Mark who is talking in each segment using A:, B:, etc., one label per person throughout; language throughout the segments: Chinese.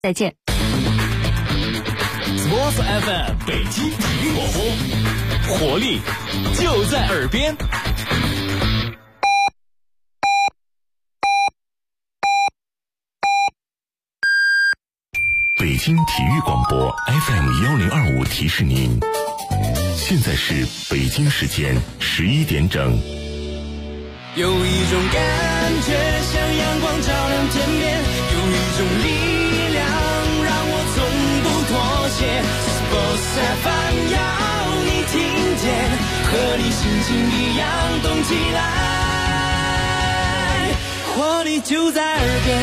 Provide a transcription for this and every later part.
A: 再见。
B: Sports FM 北京体育广播，活力就在耳边。
C: 北京体育广播 FM1025 提示您，现在是北京时间11点整。
D: 有一种感觉像阳光照亮天边，有一种力量让我从不妥协。Sports FM 要你听见，和你心情一样动起来，活力就在耳边。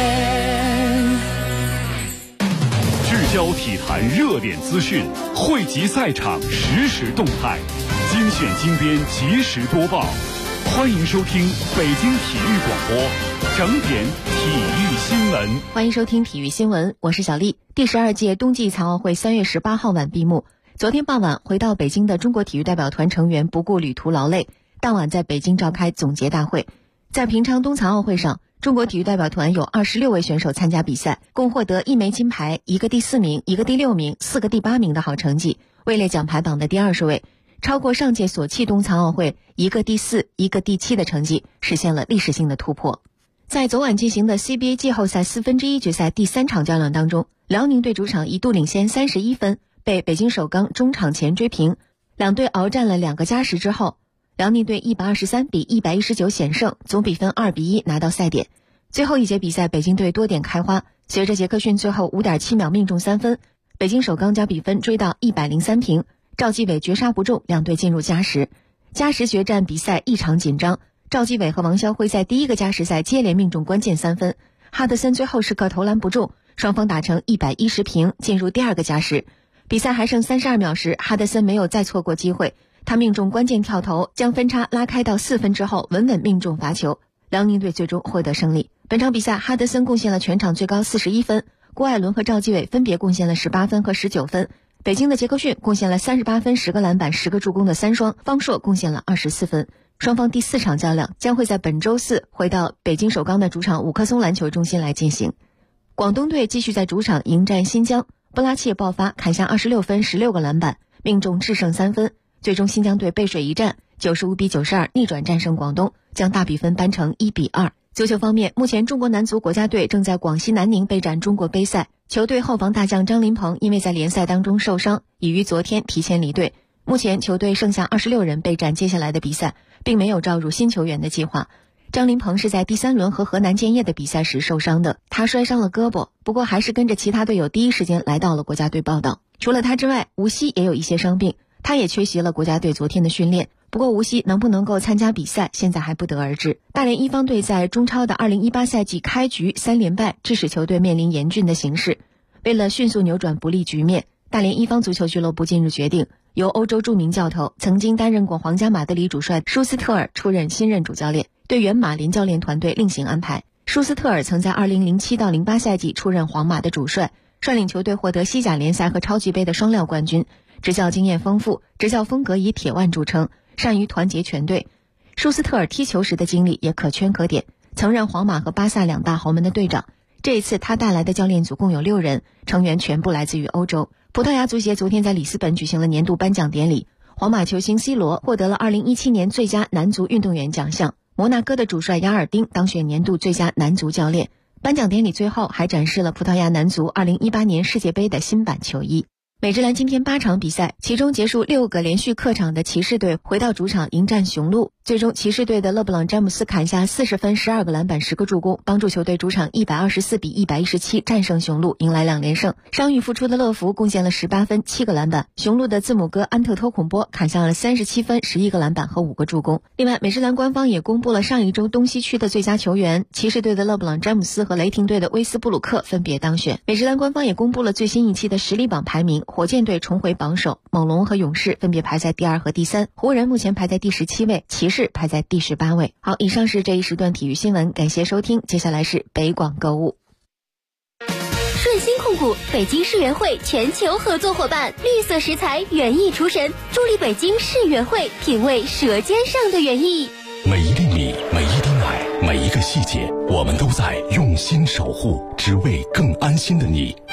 E: 聚焦体坛热点资讯，汇集赛场实时动态，精选精编及时播报。欢迎收听北京体育广播整点体育新闻。
A: 欢迎收听体育新闻，我是小丽。第12届冬季残奥会3月18号晚闭幕。昨天傍晚回到北京的中国体育代表团成员不顾旅途劳累，当晚在北京召开总结大会。在平昌冬残奥会上，中国体育代表团有26位选手参加比赛，共获得1枚金牌、1个第4名、1个第6名、4个第8名的好成绩，位列奖牌榜的第20位，超过上届索契冬残奥会1个第4、1个第7的成绩，实现了历史性的突破。在昨晚进行的 CBA 季后赛1/4决赛第3场较量当中，辽宁队主场一度领先31分，被北京首钢中场前追平，两队鏖战了2个加时之后，辽宁队123比119险胜，总比分2比1拿到赛点。最后一节比赛，北京队多点开花，随着杰克逊最后5.7秒命中3分，北京首钢将比分追到103平，赵继伟绝杀不中，两队进入加时。加时决战比赛异常紧张，赵继伟和王霄辉在第一个加时赛接连命中关键3分，哈德森最后时刻投篮不中，双方打成110平，进入第二个加时。比赛还剩32秒时，哈德森没有再错过机会，他命中关键跳投，将分差拉开到4分之后，稳稳命中罚球，辽宁队最终获得胜利。本场比赛，哈德森贡献了全场最高41分，郭艾伦和赵继伟分别贡献了18分和19分。北京的杰克逊贡献了38分、10个篮板、10个助攻的3双，方硕贡献了24分。双方第4场较量将会在本周4回到北京首钢的主场5棵松篮球中心来进行。广东队继续在主场迎战新疆，布拉切爆发，砍下26分、16个篮板，命中制胜3分，最终新疆队背水一战，95比92逆转战胜广东，将大比分扳成1比2。足球方面，目前中国男足国家队正在广西南宁备战中国杯赛，球队后防大将张琳芃因为在联赛当中受伤，已于昨天提前离队。目前球队剩下26人备战接下来的比赛，并没有招入新球员的计划。张琳芃是在第3轮和河南建业的比赛时受伤的，他摔伤了胳膊，不过还是跟着其他队友第一时间来到了国家队报道。除了他之外，吴曦也有一些伤病，他也缺席了国家队昨天的训练。不过吴曦能不能够参加比赛，现在还不得而知。大连一方队在中超的2018赛季开局3连败，致使球队面临严峻的形势。为了迅速扭转不利局面，大连一方足球俱乐部近日决定，由欧洲著名教头、曾经担任过皇家马德里主帅舒斯特尔出任新任主教练，对原马林教练团队另行安排。舒斯特尔曾在2007到08赛季出任皇马的主帅，率领球队获得西甲联赛和超级杯的双料冠军，执教经验丰富，执教风格以铁腕著称，善于团结全队。舒斯特尔踢球时的经历也可圈可点，曾任皇马和巴萨2大豪门的队长。这一次他带来的教练组共有6人，成员全部来自于欧洲。葡萄牙足协昨天在里斯本举行了年度颁奖典礼，皇马球星 C 罗获得了2017年最佳男足运动员奖项，摩纳哥的主帅雅尔丁当选年度最佳男足教练。颁奖典礼最后还展示了葡萄牙男足2018年世界杯的新版球衣。美职篮今天8场比赛，其中结束6个连续客场的骑士队回到主场迎战雄鹿，最终骑士队的勒布朗詹姆斯砍下40分、12个篮板、10个助攻，帮助球队主场124比117战胜雄鹿，迎来2连胜。伤愈复出的乐福贡献了18分、7个篮板，雄鹿的字母哥安特托孔波砍下了37分、11个篮板和5个助攻。另外，美职篮官方也公布了上一周东西区的最佳球员，骑士队的勒布朗詹姆斯和雷霆队的威斯布鲁克分别当选。美职篮官方也公布了最新一期的实力榜排名，火箭队重回榜首，猛龙和勇士分别排在第2和第3，湖人目前排在第17位，骑士排在第18位。好，以上是这一时段体育新闻，感谢收听，接下来是北广购物。
F: 顺鑫控股北京世园会全球合作伙伴，绿色食材园艺厨神，助力北京世园会品味舌尖上的园艺。
C: 每一粒米，每一滴奶，每一个细节，我们都在用心守护，只为更安心的你。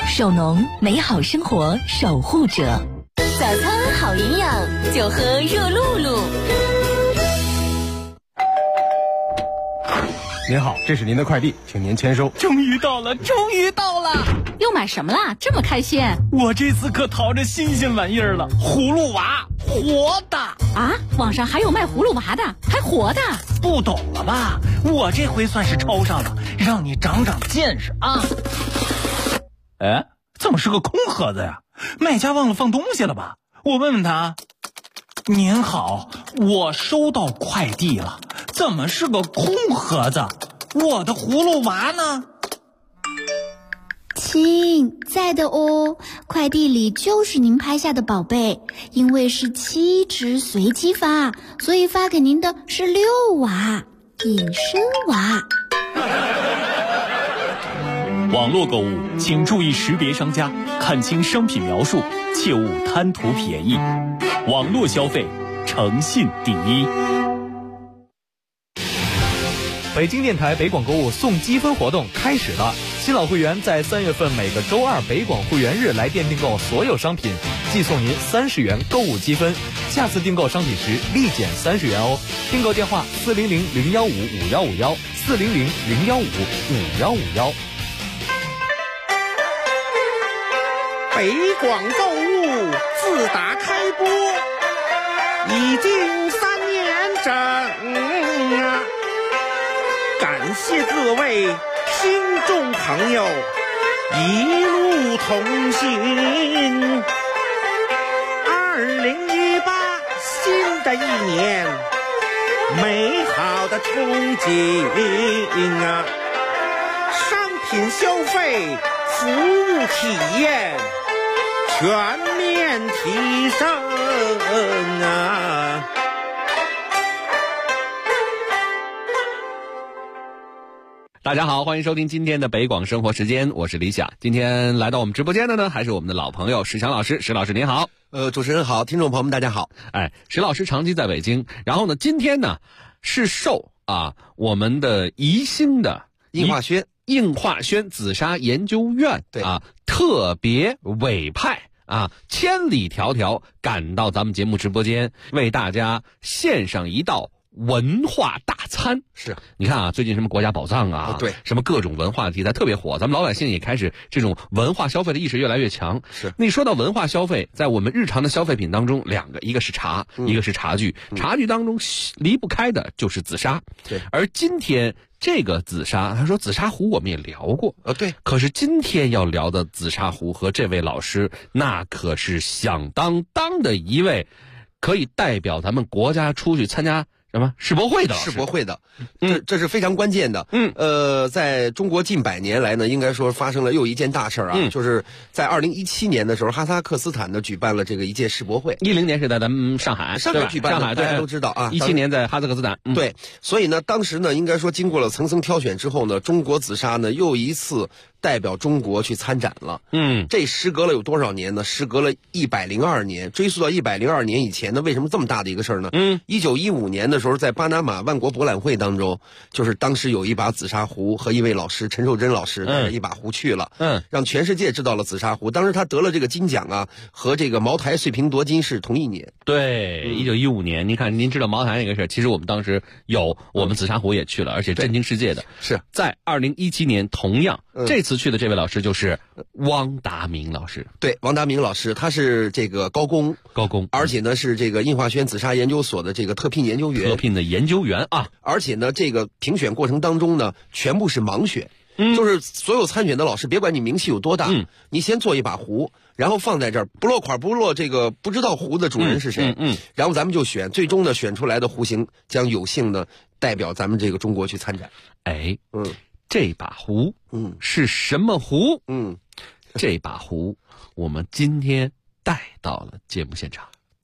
G: 手农美好生活守护者。
F: 早餐好营养，就喝热露露。
H: 您好，这是您的快递，请您签收。
B: 终于到了，终于到了！
G: 又买什么啦？这么开心？
B: 我这次可淘着新鲜玩意儿了，葫芦娃，活的
G: 啊！网上还有卖葫芦娃的，还活的？
B: 不懂了吧？我这回算是抽上了，让你长长见识啊！哎，怎么是个空盒子呀？卖家忘了放东西了吧？我问问他。您好，我收到快递了，怎么是个空盒子？我的葫芦娃呢？
I: 亲，在的哦，快递里就是您拍下的宝贝，因为是7只随机发，所以发给您的是6娃，隐身娃。
B: 网络购物请注意识别商家，看清商品描述，切勿贪图便宜。网络消费，诚信第一。
J: 北京电台北广购物送积分活动开始了，新老会员在3月份每个周二北广会员日来电订购所有商品，即送您30元购物积分，下次订购商品时立减30元哦。订购电话400-015-5151，400-015-5151。
K: 北广购物自打开播已经3年整啊，感谢各位听众朋友一路同行。2018新的一年，美好的憧憬啊，商品消费，服务体验全面提升啊！
L: 大家好，欢迎收听今天的北广生活时间，我是李想。今天来到我们直播间的呢，还是我们的老朋友石强老师。石老师您好。
M: 主持人好，听众朋友们大家好。
L: 石老师长期在北京，然后呢，今天呢是受我们的宜兴的
M: 应化轩
L: 紫砂研究院特别委派千里迢迢赶到咱们节目直播间，为大家献上一道文化大餐。
M: 是，
L: 你看最近什么国家宝藏
M: 对，
L: 什么各种文化题材特别火，咱们老百姓也开始这种文化消费的意识越来越强。
M: 是，
L: 那你说到文化消费，在我们日常的消费品当中，两个，一个是茶，一个是茶具。茶具当中离不开的就是紫砂。
M: 对，
L: 而今天这个紫砂，他说紫砂壶我们也聊过，
M: 对。
L: 可是今天要聊的紫砂壶和这位老师，那可是响当当的一位，可以代表咱们国家出去参加什么世博会的老师。
M: 世博会的，这是非常关键的。在中国近100年来呢，应该说发生了又一件大事就是在2017年的时候，哈萨克斯坦呢举办了这个一届世博会。
L: 10年是在咱们上海
M: 举办的，大家都知道
L: 17年在哈萨克斯坦。
M: 对，所以呢，当时呢，应该说经过了层层挑选之后呢，中国紫砂呢又一次代表中国去参展了。这时隔了有多少年呢？时隔了102年，追溯到102年以前呢，为什么这么大的一个事儿呢？1915年的时候，在巴拿马万国博览会当中，就是当时有一把紫砂壶和一位老师陈寿珍老师带着一把壶去了，让全世界知道了紫砂壶。当时他得了这个金奖和这个茅台穗平夺金是同一年。
L: 对，1915年，您看，您知道茅台那个事儿，其实我们当时我们紫砂壶也去了，而且震惊世界的。
M: 是
L: 在2017年，同样这次去的这位老师就是汪达明老师。
M: 对，汪达明老师，他是这个高工，而且呢是这个应化轩紫砂研究所的这个特聘研究员。而且呢，这个评选过程当中呢，全部是盲选。就是所有参选的老师，别管你名气有多大，你先做一把壶，然后放在这儿，不落款不落这个不知道壶的主人是谁，然后咱们就选，最终呢选出来的壶型将有幸呢代表咱们这个中国去参展。
L: 这把壶是什么壶？这把壶我们今天带到了节目现场。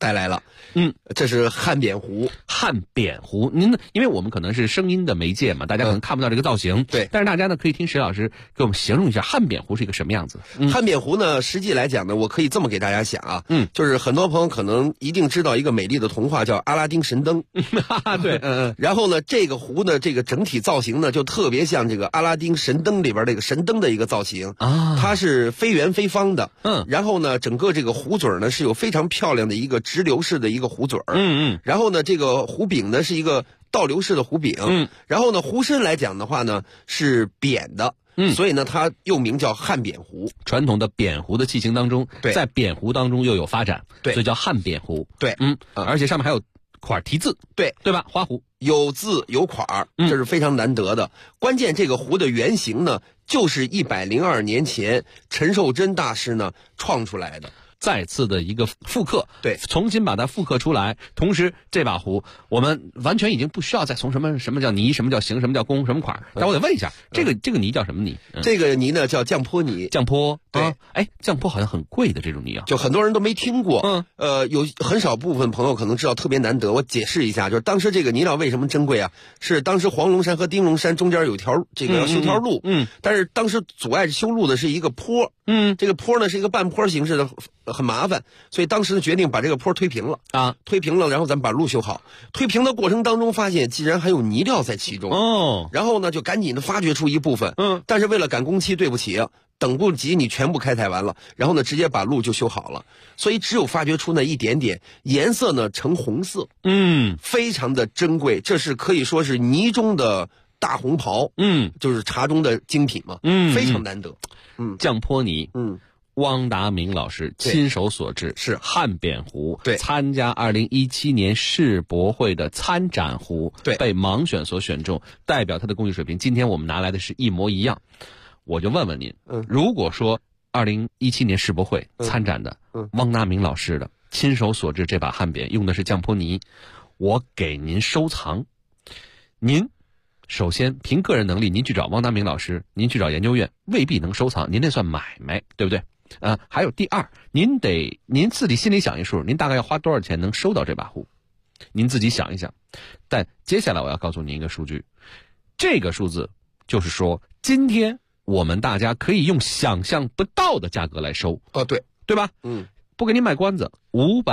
M: 带来了。这是汉扁壶。
L: 汉扁壶，您呢？因为我们可能是声音的媒介嘛，大家可能看不到这个造型。
M: 对，
L: 但是大家呢可以听石老师给我们形容一下汉扁壶是一个什么样子。
M: 汉扁壶呢，实际来讲呢，我可以这么给大家讲啊，就是很多朋友可能一定知道一个美丽的童话叫《阿拉丁神灯》。
L: 对，
M: 然后呢，这个壶呢，这个整体造型呢，就特别像这个《阿拉丁神灯》里边这个神灯的一个造型啊，它是非圆非方的。然后呢，整个这个壶嘴呢是有非常漂亮的一个直流式的一个壶嘴。然后呢，这个壶柄呢是一个倒流式的壶柄。然后呢，壶身来讲的话呢是扁的。所以呢，它又名叫汉扁壶。
L: 传统的扁壶的器型当中，在扁壶当中又有发展，所以叫汉扁壶。
M: 对，
L: 而且上面还有款题字，对吧？花壶
M: 有字有款，这是非常难得的。关键这个壶的原型呢，就是102年前陈寿珍大师呢创出来的。
L: 再次的一个复刻，
M: 对，
L: 重新把它复刻出来。同时，这把壶我们完全已经不需要再从什么叫泥，什么叫形，什么叫工，什么款。但我得问一下，这个泥叫什么泥？
M: 这个泥呢叫降坡泥。
L: 降坡，
M: 对，
L: 降坡好像很贵的这种泥啊，
M: 就很多人都没听过。有很少部分朋友可能知道，特别难得。我解释一下，就是当时这个泥料为什么珍贵啊？是当时黄龙山和丁龙山中间有条这个要修条路，但是当时阻碍修路的是一个坡，这个坡呢是一个半坡形式的。很麻烦，所以当时决定把这个坡推平了啊，推平了，然后咱们把路修好。推平的过程当中，发现竟然还有泥料在其中然后呢，就赶紧的发掘出一部分但是为了赶工期，对不起，等不及你全部开采完了，然后呢，直接把路就修好了，所以只有发掘出那一点点，颜色呢呈红色，非常的珍贵，这是可以说是泥中的大红袍，就是茶中的精品嘛，非常难得。
L: 降坡泥，汪达明老师亲手所制，
M: 是
L: 汉扁壶，
M: 对，
L: 参加2017年世博会的参展壶，
M: 对，
L: 被盲选所选中，代表他的工艺水平。今天我们拿来的是一模一样，我就问问您，如果说2017年世博会参展的汪达明老师的亲手所制这把汉扁用的是降坡泥，我给您收藏，您首先凭个人能力，您去找汪达明老师，您去找研究院未必能收藏，您那算买卖，对不对？还有第二，您自己心里想一数，您大概要花多少钱能收到这把壶？您自己想一想。但接下来我要告诉您一个数据，这个数字就是说，今天我们大家可以用想象不到的价格来收。对吧？不给您卖关子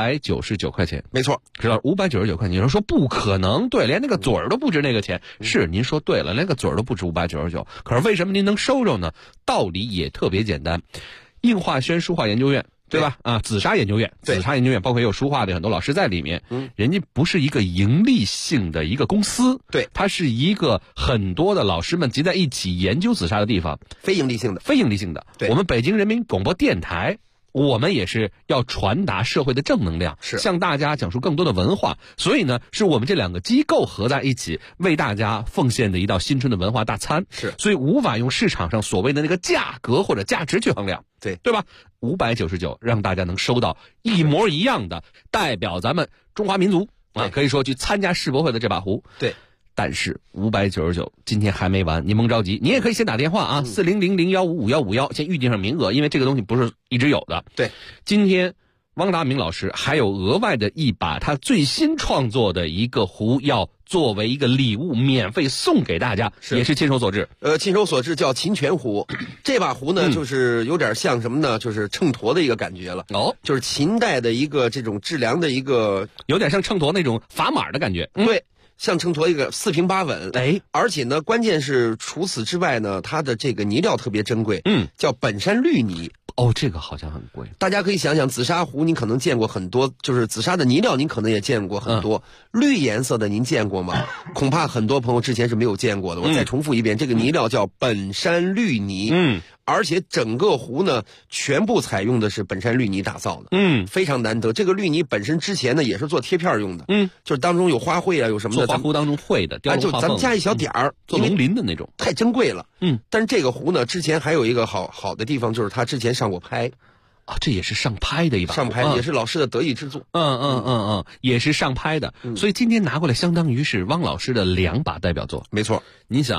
L: ，599块钱，
M: 没错，
L: 知道599块钱。有人说不可能，对，连那个嘴儿都不值那个钱。是，您说对了，连个嘴儿都不值599。可是为什么您能收着呢？道理也特别简单。应化轩书画研究院，对吧？紫砂研究院，紫砂研究院包括也有书画的很多老师在里面。人家不是一个盈利性的一个公司，
M: 对，
L: 它是一个很多的老师们集在一起研究紫砂的地方，
M: 非盈利性的。
L: 我们北京人民广播电台，我们也是要传达社会的正能量，
M: 是
L: 向大家讲述更多的文化。所以呢，是我们这两个机构合在一起，为大家奉献的一道新春的文化大餐。
M: 是，
L: 所以无法用市场上所谓的那个价格或者价值去衡量，对吧？599让大家能收到一模一样的，代表咱们中华民族可以说去参加世博会的这把壶。
M: 对。
L: 但是599今天还没完，您甭着急，你也可以先打电话40001555151，先预定上名额，因为这个东西不是一直有的。
M: 对，
L: 今天汪达明老师还有额外的一把他最新创作的一个壶，要作为一个礼物免费送给大家，也是亲手所制。
M: 亲手所制叫秦泉壶。这把壶呢，就是有点像什么呢？就是秤砣的一个感觉了。就是秦代的一个这种质量的一个，
L: 有点像秤砣那种砝码的感觉。
M: 对。像秤砣一个四平八稳，而且呢，关键是除此之外呢，它的这个泥料特别珍贵，叫本山绿泥。
L: 这个好像很贵。
M: 大家可以想想，紫砂壶您可能见过很多，就是紫砂的泥料您可能也见过很多，绿颜色的您见过吗？恐怕很多朋友之前是没有见过的。我再重复一遍，这个泥料叫本山绿泥。而且整个壶呢，全部采用的是本山绿泥打造的，非常难得。这个绿泥本身之前呢，也是做贴片用的，就是当中有花卉啊，有什么的，
L: 做花壶当中会的，
M: 就咱们加一小点儿，
L: 做龙鳞的那种，
M: 太珍贵了。但是这个壶呢，之前还有一个好的地方，就是它之前上过拍。
L: 这也是上拍的一把，
M: 上拍也是老师的得意之作。
L: 也是上拍的。所以今天拿过来，相当于是汪老师的2把代表作。
M: 没错，
L: 你想啊，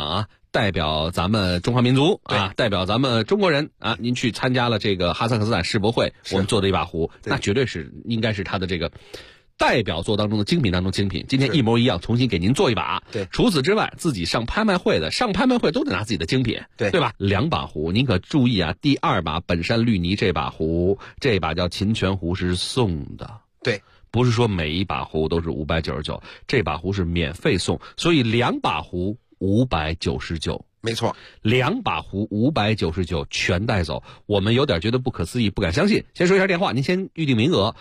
L: 代表咱们中华民族啊，代表咱们中国人啊，您去参加了这个哈萨克斯坦世博会，我们做的一把壶，那绝对是应该是他的这个代表作当中的精品当中精品，今天一模一样，重新给您做一把。
M: 对，
L: 除此之外，自己上拍卖会都得拿自己的精品，对吧？2把壶，您可注意啊，第2把本山绿泥这把壶，这把叫秦泉壶是送的，
M: 对，
L: 不是说每一把壶都是599，这把壶是免费送，所以2把壶599。
M: 没错
L: ，2把壶599全带走，我们有点觉得不可思议，不敢相信。先说一下电话，您先预定名额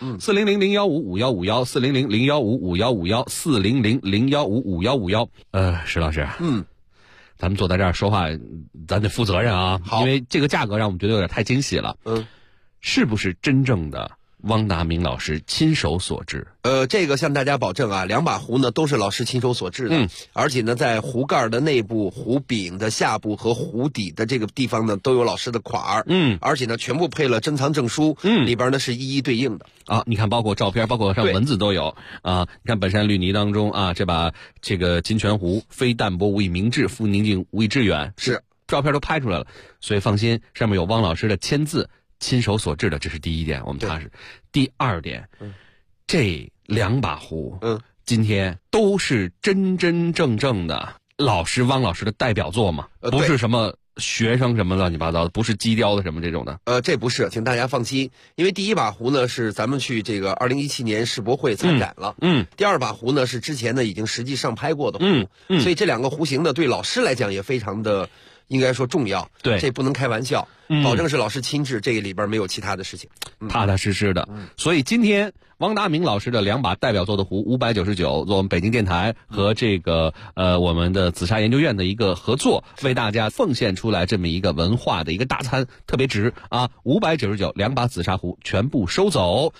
L: ，400-015-5151，400-015-5151，400-015-5151。石老师，咱们坐在这儿说话，咱得负责任啊，因为这个价格让我们觉得有点太惊喜了。是不是真正的汪达明老师亲手所制？
M: 这个向大家保证啊，2把壶呢都是老师亲手所制的，而且呢在壶盖的内部、壶柄的下部和壶底的这个地方呢都有老师的款儿，而且呢全部配了珍藏证书，里边呢是一一对应的
L: 啊。你看，包括照片，包括上文字都有啊。你看本山绿泥当中啊，这把这个金泉壶，非淡泊无以明志，复宁静无以致远，
M: 是
L: 照片都拍出来了，所以放心，上面有汪老师的签字。亲手所制的，这是第一点，我们踏实。第2点，这2把壶，今天都是真真正正的汪老师的代表作嘛，不是什么学生什么乱七八糟的，不是机雕的什么这种的。
M: 这不是，请大家放心，因为第1把壶呢是咱们去这个2017年世博会参展了，第2把壶呢是之前呢已经实际上拍过的壶，所以这2个壶型呢对老师来讲也非常的应该说重要，
L: 对，
M: 这不能开玩笑，保证是老师亲制，这个里边没有其他的事情，
L: 踏踏实实的。所以今天汪达明老师的2把代表作的壶599，做我们北京电台和这个我们的紫砂研究院的一个合作，为大家奉献出来这么一个文化的一个大餐，特别值啊！599，2把紫砂壶全部收走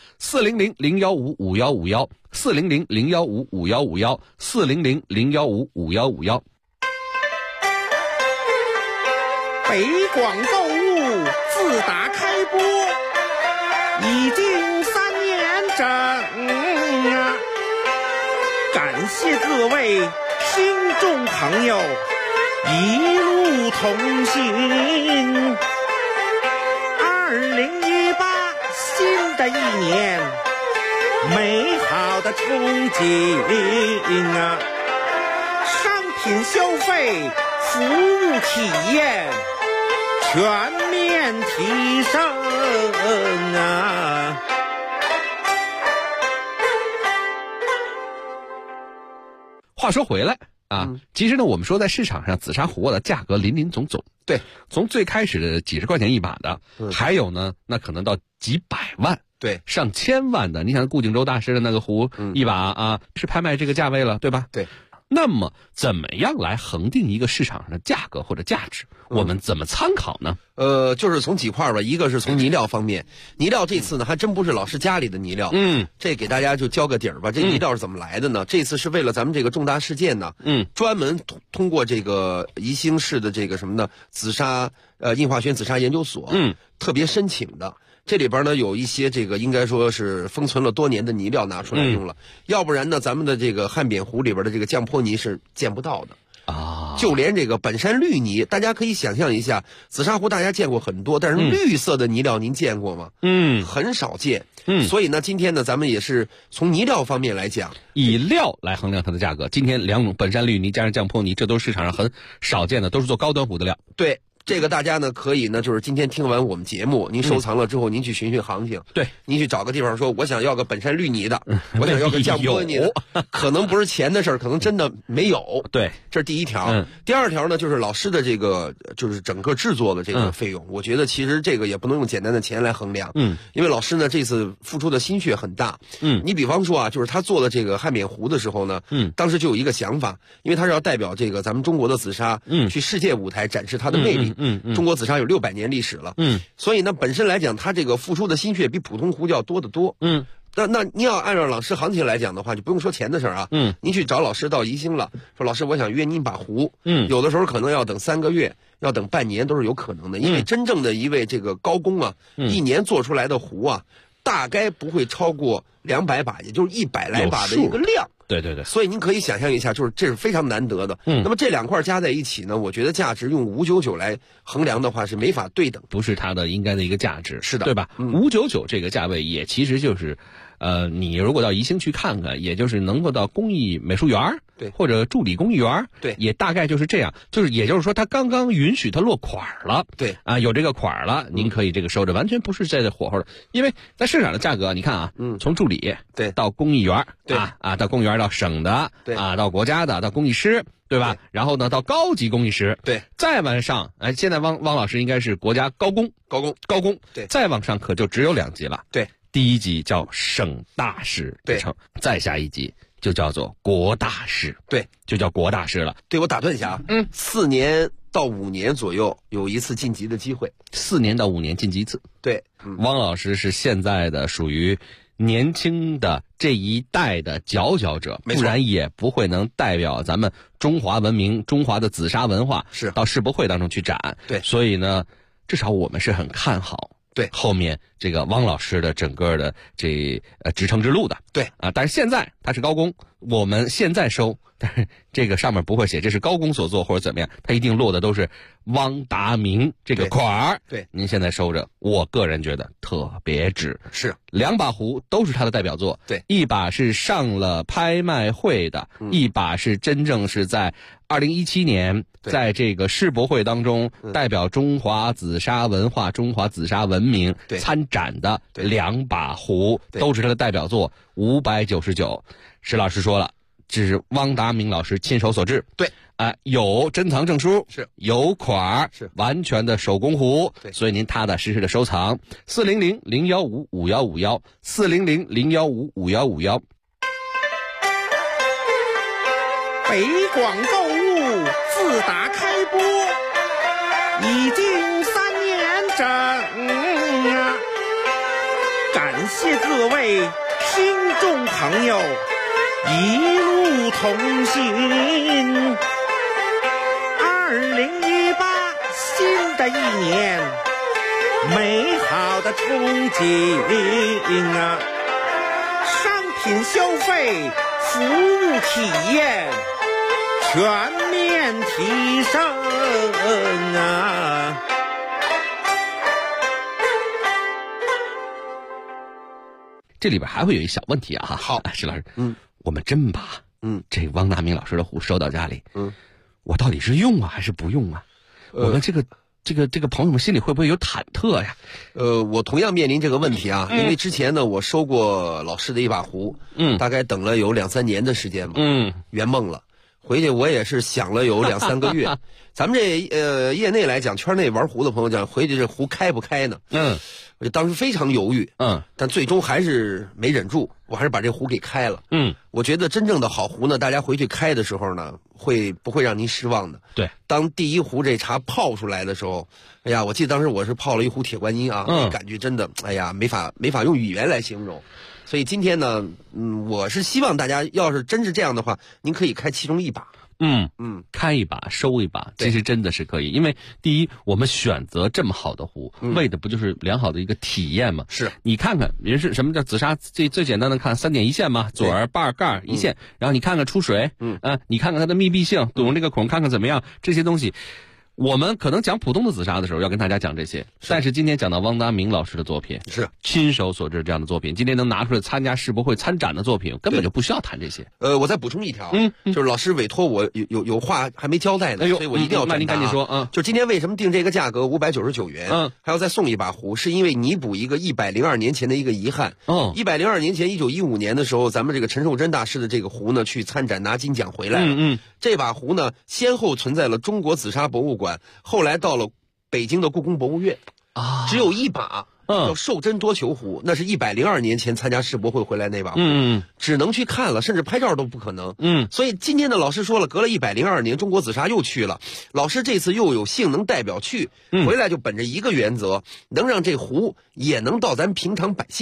L: ，400-015-5151，400-015-5151，400-015-5151。
K: 北广购物自打开播已经3年整啊，感谢各位听众朋友一路同行。2018新的一年，美好的憧憬啊，商品消费、服务体验全面提升啊！
L: 话说回来啊，其实呢，我们说在市场上紫砂壶的价格林林总总，
M: 对，
L: 从最开始的几十块钱一把的，还有呢，那可能到几百万，
M: 对，
L: 上千万的。你想顾景舟大师的那个壶一把啊，是拍卖这个价位了，对吧？
M: 对。
L: 那么怎么样来恒定一个市场上的价格或者价值？我们怎么参考呢？
M: 就是从几块吧，一个是从泥料方面，泥料这次呢还真不是老师家里的泥料，这给大家就交个底儿吧。这泥料是怎么来的呢？这次是为了咱们这个重大事件呢，专门通过这个宜兴市的这个什么呢，紫砂印化学紫砂研究所，特别申请的。这里边呢有一些这个应该说是封存了多年的泥料拿出来用了，要不然呢咱们的这个汉扁壶里边的这个降坡泥是见不到的啊。就连这个本山绿泥，大家可以想象一下，紫砂壶大家见过很多，但是绿色的泥料您见过吗？很少见。所以呢，今天呢咱们也是从泥料方面来讲，
L: 以料来衡量它的价格。今天2种本山绿泥加上降坡泥，这都是市场上很少见的，都是做高端壶的料。
M: 对。这个大家呢可以呢，就是今天听完我们节目，您收藏了之后，您去寻寻行情。
L: 对，
M: 您去找个地方说，我想要个本山绿泥的，我想要个降坡泥的，可能不是钱的事儿，可能真的没有。
L: 对，
M: 这是第一条。第2条呢，就是老师的这个就是整个制作的这个费用，我觉得其实这个也不能用简单的钱来衡量。因为老师呢这次付出的心血很大。你比方说啊，就是他做的这个汉扁壶的时候呢，当时就有一个想法，因为他是要代表这个咱们中国的紫砂，去世界舞台展示它的魅力。中国紫砂有600年历史了，所以呢，本身来讲，它这个付出的心血比普通壶就要多得多，那你要按照老师行情来讲的话，就不用说钱的事儿啊，您去找老师到宜兴了，说老师，我想约您把壶，有的时候可能要等3个月，要等半年都是有可能的，因为真正的一位这个高工啊，一年做出来的壶啊，大概不会超过200把，也就是100来把的一个量。
L: 对对对，
M: 所以您可以想象一下，就是这是非常难得的。那么这2块加在一起呢，我觉得价值用599来衡量的话是没法对等，
L: 不是它的应该的一个价值，
M: 是的，
L: 对吧？599这个价位也其实就是，你如果到宜兴去看看，也就是能够到工艺美术园，
M: 对，
L: 或者助理工艺园，
M: 对，
L: 也大概就是这样，就是也就是说，它刚刚允许它落款了，
M: 对
L: 啊，有这个款了，您可以这个收着，完全不是在这火候的，因为在市场的价格，你看啊，从助理
M: 对
L: 到工艺园，
M: 对
L: 到工艺园到省的，
M: 对
L: 到国家的，到工艺师。对吧？然后呢，到高级工艺师，
M: 对，
L: 再往上，现在汪老师应该是国家高工，
M: 对，
L: 再往上可就只有2级了，
M: 对，
L: 第1级叫省大师之称，再下一级就叫做国大师，
M: 对，
L: 就叫国大师了。
M: 对，我打断一下啊，4年到5年左右有一次晋级的机会
L: ，4年到5年晋级一次，
M: 对，
L: 汪老师是现在的属于年轻的这一代的佼佼者，不然也不会能代表咱们中华文明、中华的紫砂文化
M: 是到
L: 世博会当中去展。
M: 对，
L: 所以呢，至少我们是很看好
M: 对
L: 后面这个汪老师的整个的这职称之路的。
M: 对
L: 啊，但是现在他是高工，我们现在收，但是这个上面不会写这是高工所做或者怎么样，他一定落的都是汪达明这个款儿。
M: 对，
L: 您现在收着，我个人觉得特别值。
M: 是
L: 2把壶都是他的代表作，
M: 对，
L: 一把是上了拍卖会的，一把是真正是在2017年在这个世博会当中代表中华紫砂文化、中华紫砂文明参展的2把壶，都是他的代表作，599。石老师说了，这是汪达明老师亲手所制，
M: 对，
L: 有珍藏证书，
M: 是
L: 有款，
M: 是完
L: 全的手工壶，
M: 对，
L: 所以您踏踏实实的收藏。400-015-5151，400-015-5151。
K: 北广购物自打开播已经3年整啊！感谢各位听众朋友一路同行。2018新的一年，美好的憧憬啊！商品消费、服务体验全面提升啊！
L: 这里边还会有一小问题啊！
M: 好，
L: 石老师，我们真把这汪达明老师的壶收到家里，我到底是用啊还是不用啊？我们这个朋友们心里会不会有忐忑呀？
M: 我同样面临这个问题啊，因为之前呢，我收过老师的一把壶，大概等了有2-3年的时间吧，圆梦了。回去我也是想了有2-3个月。咱们这业内来讲，圈内玩壶的朋友讲，回去这壶开不开呢？我就当时非常犹豫，但最终还是没忍住，我还是把这壶给开了。我觉得真正的好壶呢，大家回去开的时候呢，不会让您失望的。
L: 对，
M: 当第一壶这茶泡出来的时候，哎呀，我记得当时我是泡了一壶铁观音啊，感觉真的，哎呀，没法用语言来形容。所以今天呢，我是希望大家要是真是这样的话，您可以开其中一把。
L: 开一把收一把，其实真的是可以，因为第一，我们选择这么好的壶，为的不就是良好的一个体验吗？
M: 是，
L: 你看看人是什么叫紫砂，最简单的看3点一线嘛，嘴儿、把盖一线，然后你看看出水，你看看它的密闭性，堵这个孔看看怎么样，这些东西。我们可能讲普通的紫砂的时候要跟大家讲这些，但是今天讲到汪达明老师的作品，是亲手所制这样的作品，今天能拿出来参加世博会参展的作品，根本就不需要谈这些。
M: 我再补充一条，就是老师委托我有话还没交代呢，所以我一定要转达。
L: 那您赶紧说，
M: 就今天为什么定这个价格599元，还要再送一把壶，是因为弥补一个102年前的一个遗憾。102年前1915年的时候，咱们这个陈寿珍大师的这个壶呢，去参展拿金奖回来了。这把壶呢，先后存在了中国紫砂博物馆，后来到了北京的故宫博物院，只有一把叫寿珍多球壶，那是102年前参加世博会回来那把壶，只能去看了，甚至拍照都不可能。所以今天的老师说了，隔了102年，中国紫砂又去了，老师这次又有幸能代表去，回来就本着一个原则，能让这壶也能到咱平常百姓家。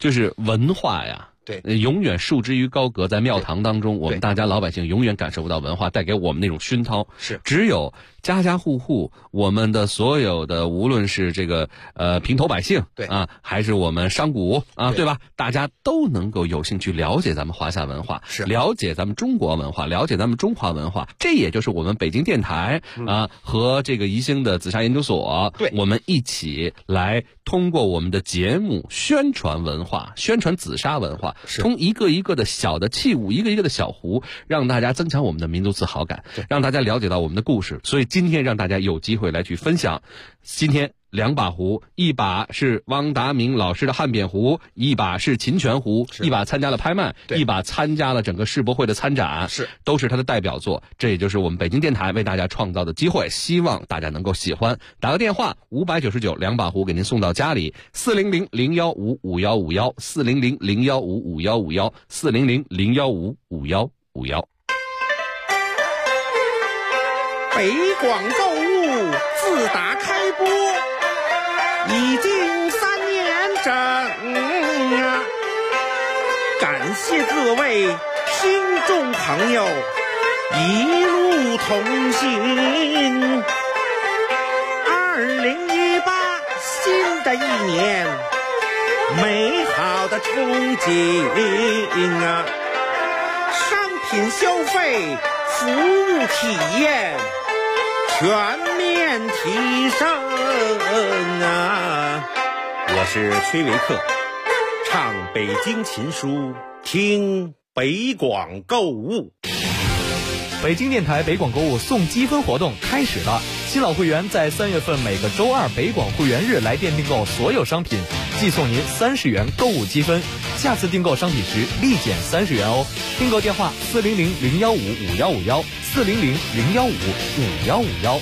L: 就是文化呀。
M: 对，
L: 永远束之于高阁，在庙堂当中，我们大家老百姓永远感受不到文化带给我们那种熏陶。
M: 是，
L: 只有家家户户，我们的所有的，无论是这个平头百姓，
M: 对
L: 啊，还是我们商贾啊，对吧？大家都能够有兴趣了解咱们华夏文化，
M: 是
L: 了解咱们中国文化，了解咱们中华文化。这也就是我们北京电台啊和这个宜兴的紫砂研究所，
M: 对，
L: 我们一起来通过我们的节目宣传文化，宣传紫砂文化。从一个一个的小的器物，一个一个的小壶，让大家增强我们的民族自豪感，让大家了解到我们的故事。所以今天让大家有机会来去分享，今天2把壶，一把是汪达明老师的汉扁壶，一把是秦泉壶，一把参加了拍卖，一把参加了整个世博会的参展，都是他的代表作。这也就是我们北京电台为大家创造的机会，希望大家能够喜欢。打个电话599，2把壶给您送到家里，400-015-5151 400-015-5151 400-015-5151。
K: 北广购物自打开播已经3年整啊！感谢各位听众朋友一路同行。2018新的一年，美好的憧憬啊！商品消费、服务体验全面提升啊！我是崔维克，唱北京琴书，听北广购物。
J: 北京电台北广购物送积分活动开始了，新老会员在3月份每个周二北广会员日来店订购所有商品，寄送您30元购物积分，下次订购商品时立减30元哦。订购电话400-015-5151 400-015-5151。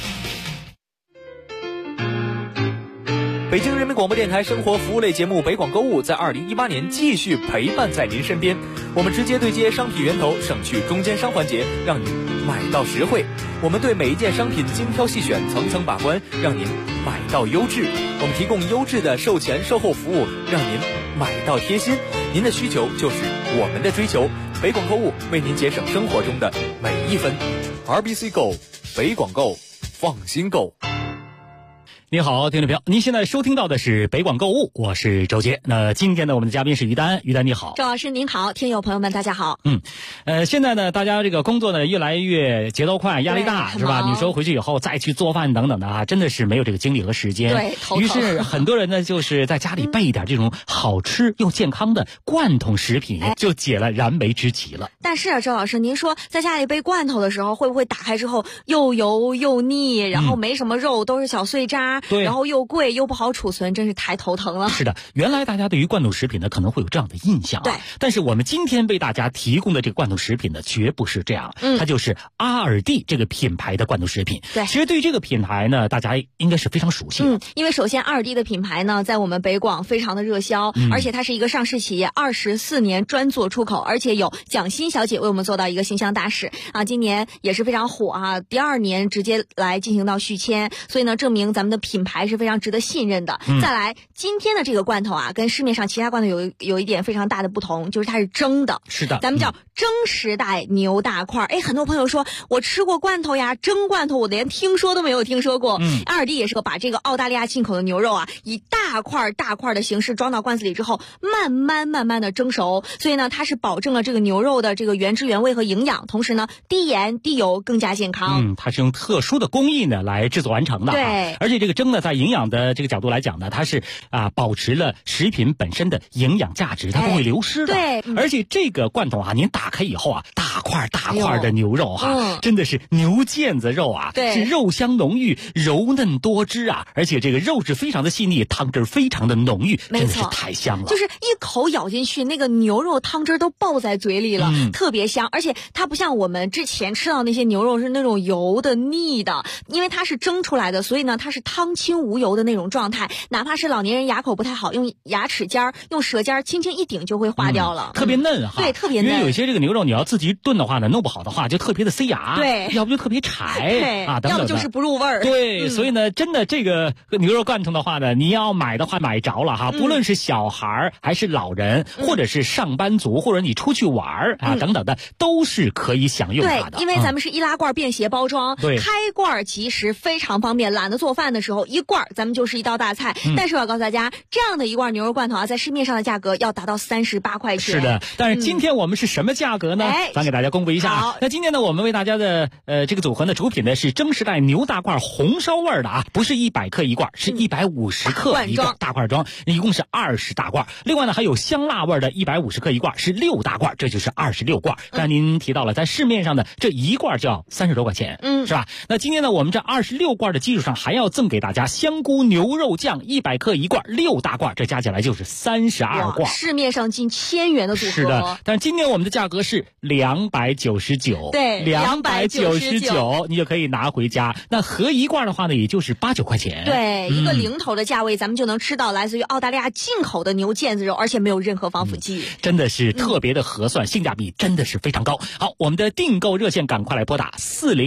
J: 北京人民广播电台生活服务类节目《北广购物》在2018年继续陪伴在您身边。我们直接对接商品源头，省去中间商环节，让您买到实惠。我们对每一件商品精挑细选，层层把关，让您买到优质。我们提供优质的售前售后服务，让您买到贴心。您的需求就是我们的追求。北广购物为您节省生活中的每一分。RBC Go， 北广购，放心购。
B: 你好，听众朋友，您现在收听到的是北广购物，我是周杰。那今天呢，我们的嘉宾是于丹，于丹你好。
N: 周老师您好，听友朋友们大家好。
B: 现在呢，大家这个工作呢越来越节奏快，压力大，是吧？你说回去以后再去做饭等等的啊，真的是没有这个精力和时间。
N: 对，头疼。
B: 于是很多人呢，就是在家里备一点这种好吃又健康的罐头食品，就解了燃眉之急了。
N: 但是啊，周老师，您说在家里备罐头的时候，会不会打开之后又油又腻，然后没什么肉，都是小碎渣？
B: 对，
N: 然后又贵又不好储存，真是太头疼了。
B: 是的，原来大家对于罐头食品呢可能会有这样的印象啊，
N: 对。
B: 但是我们今天为大家提供的这个罐头食品呢，绝不是这样，它就是阿尔蒂这个品牌的罐头食品。
N: 对，
B: 其实对于这个品牌呢，大家应该是非常熟悉的。
N: 因为首先阿尔蒂的品牌呢，在我们北广非常的热销，而且它是一个上市企业，24年专做出口，而且有蒋欣小姐为我们做到一个形象大使啊，今年也是非常火啊，第2年直接来进行到续签，所以呢，证明咱们的品牌是非常值得信任的。再来，今天的这个罐头啊，跟市面上其他罐头有一点非常大的不同，就是它是蒸的。
B: 是的，
N: 咱们叫蒸时代牛大块。很多朋友说我吃过罐头呀，蒸罐头我连听说都没有听说过。阿尔蒂也是把这个澳大利亚进口的牛肉啊，以大块的形式装到罐子里之后，慢慢的蒸熟，所以呢，它是保证了这个牛肉的这个原汁原味和营养，同时呢，低盐低油，更加健康。
B: 它是用特殊的工艺呢来制作完成的。
N: 对，
B: 而且这个蒸呢，在营养的这个角度来讲呢，它是保持了食品本身的营养价值，它不会流失的。
N: 对，
B: 而且这个罐头啊，您打开以后啊，大块的牛肉哈，真的是牛腱子肉啊，
N: 对，
B: 是肉香浓郁，柔嫩多汁啊，而且这个肉质非常的细腻，汤汁非常的浓郁，真的是太香了。
N: 就是一口咬进去，那个牛肉汤汁都爆在嘴里了，特别香。而且它不像我们之前吃到那些牛肉是那种油的腻的，因为它是蒸出来的，所以呢，它是汤清无油的那种状态，哪怕是老年人牙口不太好，用牙齿尖儿、用舌尖儿轻轻一顶就会化掉了，
B: 特别嫩哈。
N: 对，特别嫩。
B: 因为有些这个牛肉你要自己炖炖的话呢，弄不好的话就特别的塞牙，
N: 对，
B: 要不就特别柴，
N: 对
B: 啊，等等的，
N: 要不就是不入味儿。
B: 对，所以呢，真的这个牛肉罐头的话呢，你要买的话买着了哈，不论是小孩还是老人，或者是上班族，或者你出去玩啊等等的，都是可以享用它的。
N: 对，因为咱们是易拉罐便携包装，
B: 对，
N: 开罐即食，非常方便。懒得做饭的时候，一罐咱们就是一道大菜。但是我要告诉大家，这样的一罐牛肉罐头啊，在市面上的价格要达到38块钱。
B: 是的，但是今天我们是什么价格呢？咱给大家公布一下。好，那今天呢，我们为大家的这个组合呢，主品呢是蒸时代牛大罐红烧味的啊，不是100克一罐，是150克一罐大罐装，一共是20大罐。另外呢，还有香辣味的150克一罐，是6大罐，这就是26罐。刚才您提到了，在市面上的这一罐就要30多块钱，是吧？那今天呢，我们这26罐的基础上，还要赠给大家香菇牛肉酱100克一罐，6大罐，这加起来就是32罐。
N: 市面上近1000元的组合。
B: 是的，但是今天我们的价格是299，
N: 对
B: ，299，你就可以拿回家。那合一罐的话呢，也就是8、9块钱。
N: 对，一个零头的价位，咱们就能吃到来自于澳大利亚进口的牛腱子肉，而且没有任何防腐剂，
B: 真的是特别的合算，性价比真的是非常高。好，我们的订购热线赶快来拨打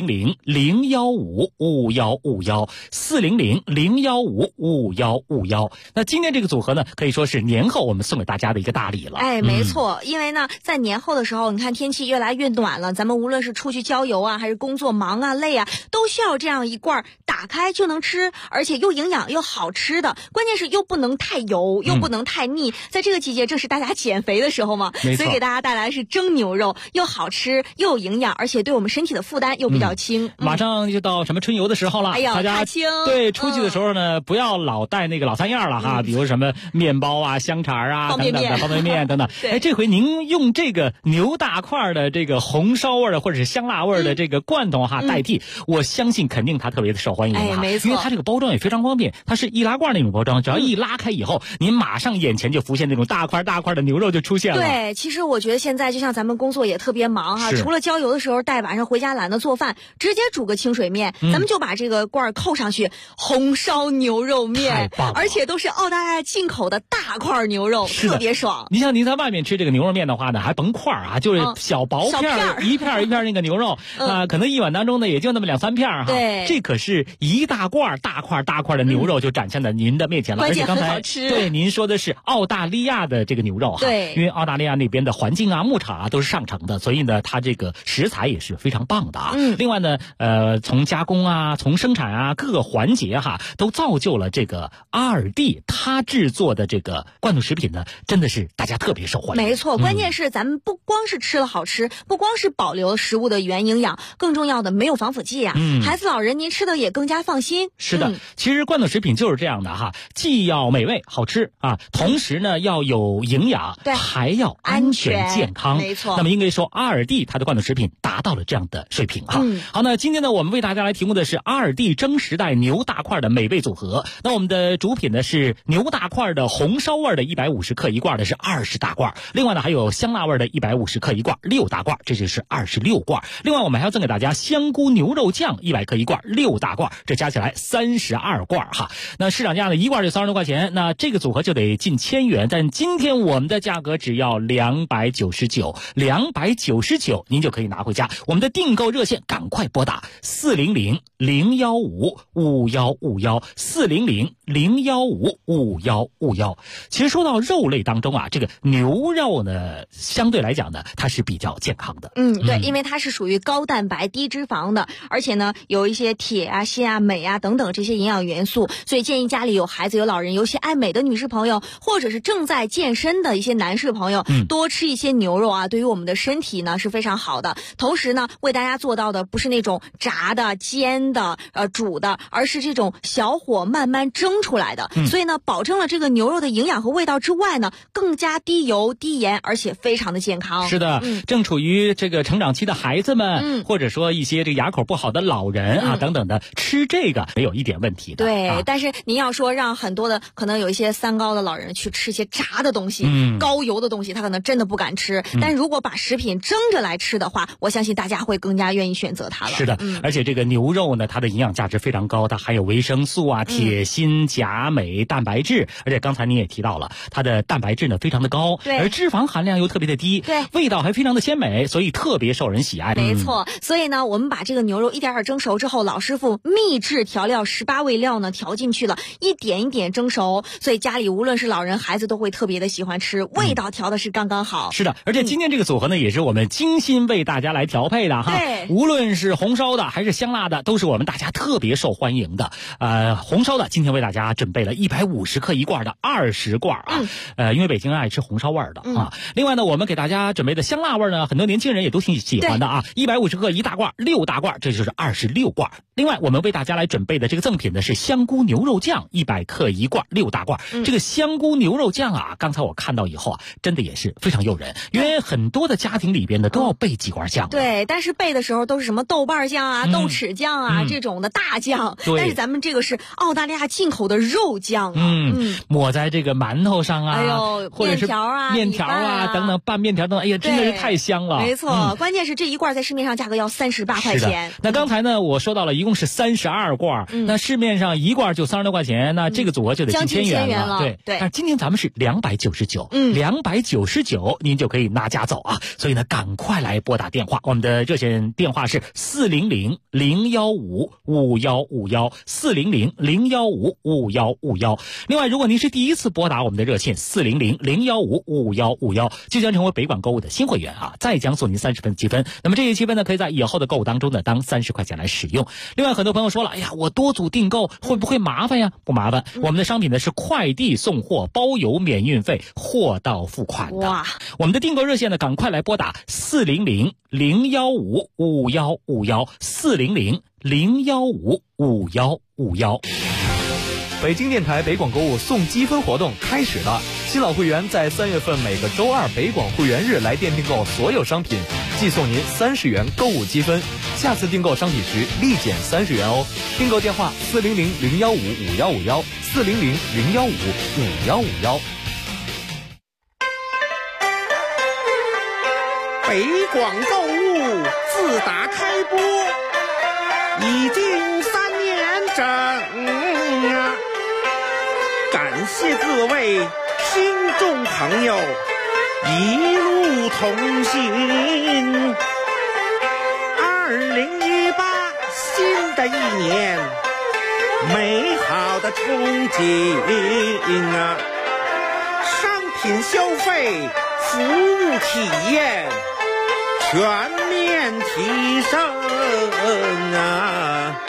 B: 400-015-515，400-015-515。那今天这个组合呢，可以说是年后我们送给大家的一个大礼了。
N: 哎，没错，因为呢，在年后的时候，你看天气越来越暖了，咱们无论是出去郊游啊，还是工作忙啊、累啊，都需要这样一罐打开就能吃，而且又营养又好吃的，关键是又不能太油，又不能太腻。在这个季节，正是大家减肥的时候嘛，所以给大家带来是蒸牛肉，又好吃又有营养，而且对我们身体的负担又比较轻。
B: 马上就到什么春游的时候了，大家对出去的时候呢，不要老带那个老三样了哈，比如什么面包啊、香肠啊、方便面等等。哎，这回您用这个牛大块的这个红烧味的或者是香辣味的这个罐头哈代替，我相信肯定它特别的受欢迎哈，
N: 没错，
B: 因为它这个包装也非常方便，它是易拉罐那种包装，只要一拉开以后，您马上眼前就浮现那种大块的牛肉就出现了。
N: 对，其实我觉得现在就像咱们工作也特别忙哈，除了郊游的时候带晚上回家懒得做饭，直接煮个清水面，咱们就把这个罐扣上去，红烧牛肉面，而且都是澳大利亚进口的大块牛肉，特别爽。
B: 你像您在外面吃这个牛肉面的话呢，还甭块啊，就是小薄片，一片一片那个牛肉可能一碗当中呢也就那么2、3片哈。
N: 对，
B: 这可是一大块大块的牛肉就展现在您的面前了，
N: 而且
B: 刚才
N: 很好吃。
B: 对，您说的是澳大利亚的这个牛肉哈，
N: 对，
B: 因为澳大利亚那边的环境啊、牧场啊都是上乘的，所以呢，它这个食材也是非常棒的啊。另外呢，从加工啊、从生产啊各个环节哈，都造就了这个阿尔蒂它制作的这个罐头食品呢，真的是大家特别受欢迎。
N: 没错，关键是咱们不光是吃了好吃，不光是保留食物的原营养，更重要的没有防腐剂啊。孩子老人您吃的也更加放心。
B: 是的，其实罐头食品就是这样的哈，既要美味好吃啊，同时呢要有营养，还要安全健康。
N: 没错。
B: 那么应该说阿尔蒂它的罐头食品达到了这样的水平哈。好，那今天呢我们为大家来提供的是阿尔蒂蒸时代牛大块的美味组合。那我们的主品呢是牛大块的红烧味的150克一罐的是20大罐，另外呢还有香辣味的150克一罐6大罐，这就是26罐。另外我们还要赠给大家香菇牛肉酱100克一罐6大罐，这加起来32罐哈。那市场价呢一罐就30多块钱，那这个组合就得近1000元，但今天我们的价格只要299，您就可以拿回家。我们的订购热线赶快拨打400-015-5151，400-015-5151。其实说到肉类当中啊，这个牛肉呢相对来讲呢它是比较健康的。
N: 对，因为它是属于高蛋白低脂肪的，而且呢有一些铁啊、锌啊、镁啊等等这些营养元素，所以建议家里有孩子有老人，尤其爱美的女士朋友，或者是正在健身的一些男士朋友，多吃一些牛肉啊，对于我们的身体呢是非常好的。同时呢，为大家做到的不是那种炸的、煎的、煮的，而是这种小火慢慢蒸出来的。所以呢，保证了这个牛肉的营养和味道之外呢，更加低油、低盐，而且非常的健康。
B: 是的，正处于这个成长期的孩子们，或者说一些这牙口不好的老人啊等等的，吃这个没有一点问题的。
N: 对，但是您要说让很多的可能有一些三高的老人去吃一些炸的东西、高油的东西，他可能真的不敢吃。但如果把食品蒸着来吃的话，我相信大家会更加愿意选择它了。
B: 是的，而且这个牛肉呢，它的营养价值非常高，它含有维生素啊、铁、锌、钾、镁、蛋白质，而且刚才您也提到了，它的蛋白质呢非常的高，而脂肪含量又特别的低，味道还非常的鲜美。 美，所以特别受人喜爱。
N: 没错，所以呢，我们把这个牛肉一点点蒸熟之后，老师傅秘制调料18味料呢调进去了，一点一点蒸熟，所以家里无论是老人孩子都会特别的喜欢吃，味道调的是刚刚好。
B: 是的，而且今天这个组合呢，也是我们精心为大家来调配的哈。
N: 对，
B: 无论是红烧的还是香辣的，都是我们大家特别受欢迎的。红烧的今天为大家准备了150克一罐的20罐啊。因为北京爱吃红烧味儿的啊。另外呢，我们给大家准备的香辣味呢，很多年轻人也都挺喜欢的啊。150克一大罐，6大罐，这就是26罐。另外，我们为大家来准备的这个赠品呢是香菇牛肉酱，100克一罐，6大罐。这个香菇牛肉酱啊，刚才我看到以后啊，真的也是非常诱人，因为很多的家庭里边呢都要备几罐酱。
N: 对，但是备的时候都是什么豆瓣酱啊、豆豉酱啊这种的大酱，但是咱们这个是澳大利亚进口的肉酱啊，
B: 抹在这个馒头上啊，
N: 哎呦，
B: 或者是面条啊等等，拌面条等等，哎呀，真的是太香了。
N: 没错，关键是这一罐在市面上价格要38块钱。
B: 那刚才呢，我说到了一共是32罐，那市面上一罐就36块钱，那这个组合就得近1000元了。对，但是今天咱们是299，299您就可以拿家走啊。所以呢，赶快来拨打电话，我们的热线电话是400-015-5151，400-015-5151。另外，如果您是第一次拨打我们的热线400-015-5151，就将成为北广购物的新会员啊，再将送您30分积分。那么这些积分呢，可以在以后的购物当中呢当30块钱来使用。另外，很多朋友说了，哎呀，我多组订购会不会麻烦呀？不麻烦，我们的商品呢是快递送货，包邮免运费，货到付款的。哇，我们的订购热线呢，赶快来拨打400-015-5151，400-015-5151。
J: 北京电台北广购物送积分活动开始了，新老会员在3月份每个周二北广会员日来店订购所有商品，寄送您30元购物积分，下次订购商品时立减30元哦。订购电话400-015-5151，400-015-5151。
K: 北广购物自打开播已经3年整啊，感谢各位听众朋友一路同行。2018新的一年，美好的憧憬啊，商品消费、服务体验全面提升啊！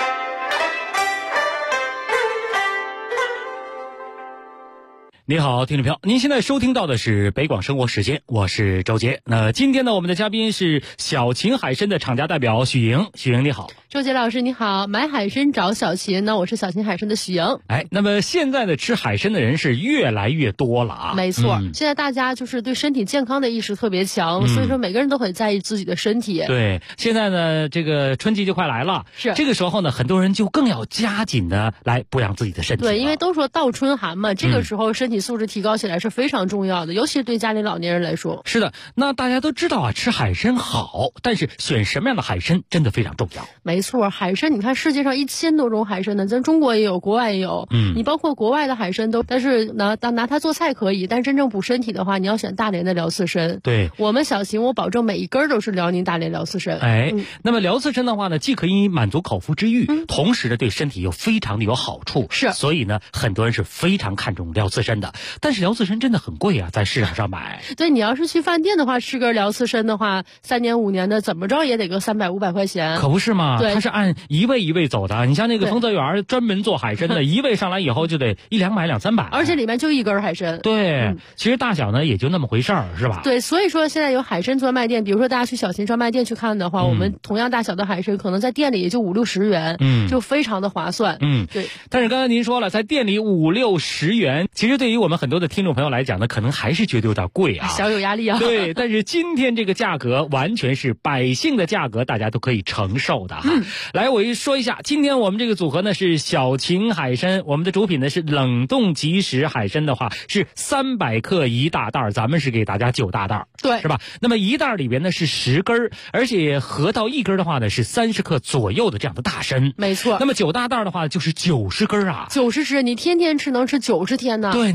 B: 你好，听众朋友，您现在收听到的是北广生活时间，我是周杰。那今天呢，我们的嘉宾是小秦海参的厂家代表许莹。许莹你好。
O: 周杰老师你好，买海参找小秦呢，我是小秦海参的许莹。
B: 那么现在的吃海参的人是越来越多了啊。
O: 没错，现在大家就是对身体健康的意识特别强，所以说每个人都很在意自己的身体。
B: 对，现在呢，这个春季就快来了，是这个时候呢，很多人就更要加紧的来补养自己的身体。
O: 对，因为都说倒春寒嘛，这个时候身体素质提高起来是非常重要的，尤其是对家里老年人来说。
B: 是的，那大家都知道啊，吃海参好，但是选什么样的海参真的非常重要。
O: 没错，海参你看世界上1000多种海参呢，咱中国也有，国外也有。你包括国外的海参都，但是拿它做菜可以，但真正补身体的话，你要选大连的辽刺参。
B: 对，
O: 我们小秦我保证每一根都是辽宁大连辽刺参。
B: 那么辽刺参的话呢，既可以满足口腹之欲，同时呢对身体又非常的有好处。
O: 是，
B: 所以呢很多人是非常看重辽刺参的。但是辽刺参真的很贵啊，在市场上买。
O: 对，你要是去饭店的话，吃根辽刺参的话，3年5年的怎么着也得个300、500块钱。
B: 可不是嘛？
O: 对，
B: 它是按一位一位走的。你像那个丰泽园专门做海参的，一位上来以后就得100-200、200-300，
O: 而且里面就一根海参。
B: 对，其实大小呢也就那么回事儿，是吧？
O: 对，所以说现在有海参专卖店，比如说大家去小秦专卖店去看的话，我们同样大小的海参可能在店里也就50-60元，就非常的划算。
B: 对。但是刚才您说了，在店里50-60元，其实对于我们很多的听众朋友来讲呢，可能还是觉得有点贵啊，
O: 小有压力啊。
B: 对，但是今天这个价格完全是百姓的价格，大家都可以承受的哈。来，我说一下，今天我们这个组合呢是小秦海参，我们的主品呢是冷冻即食海参的话是300克一大袋，咱们是给大家9大袋，
O: 对，
B: 是吧？那么一袋里边呢是10根，而且合到一根的话呢是30克左右的这样的大参。
O: 没错。
B: 那么9大袋的话就是90根啊，
O: 90只，你天天吃能吃90天呢。
B: 对，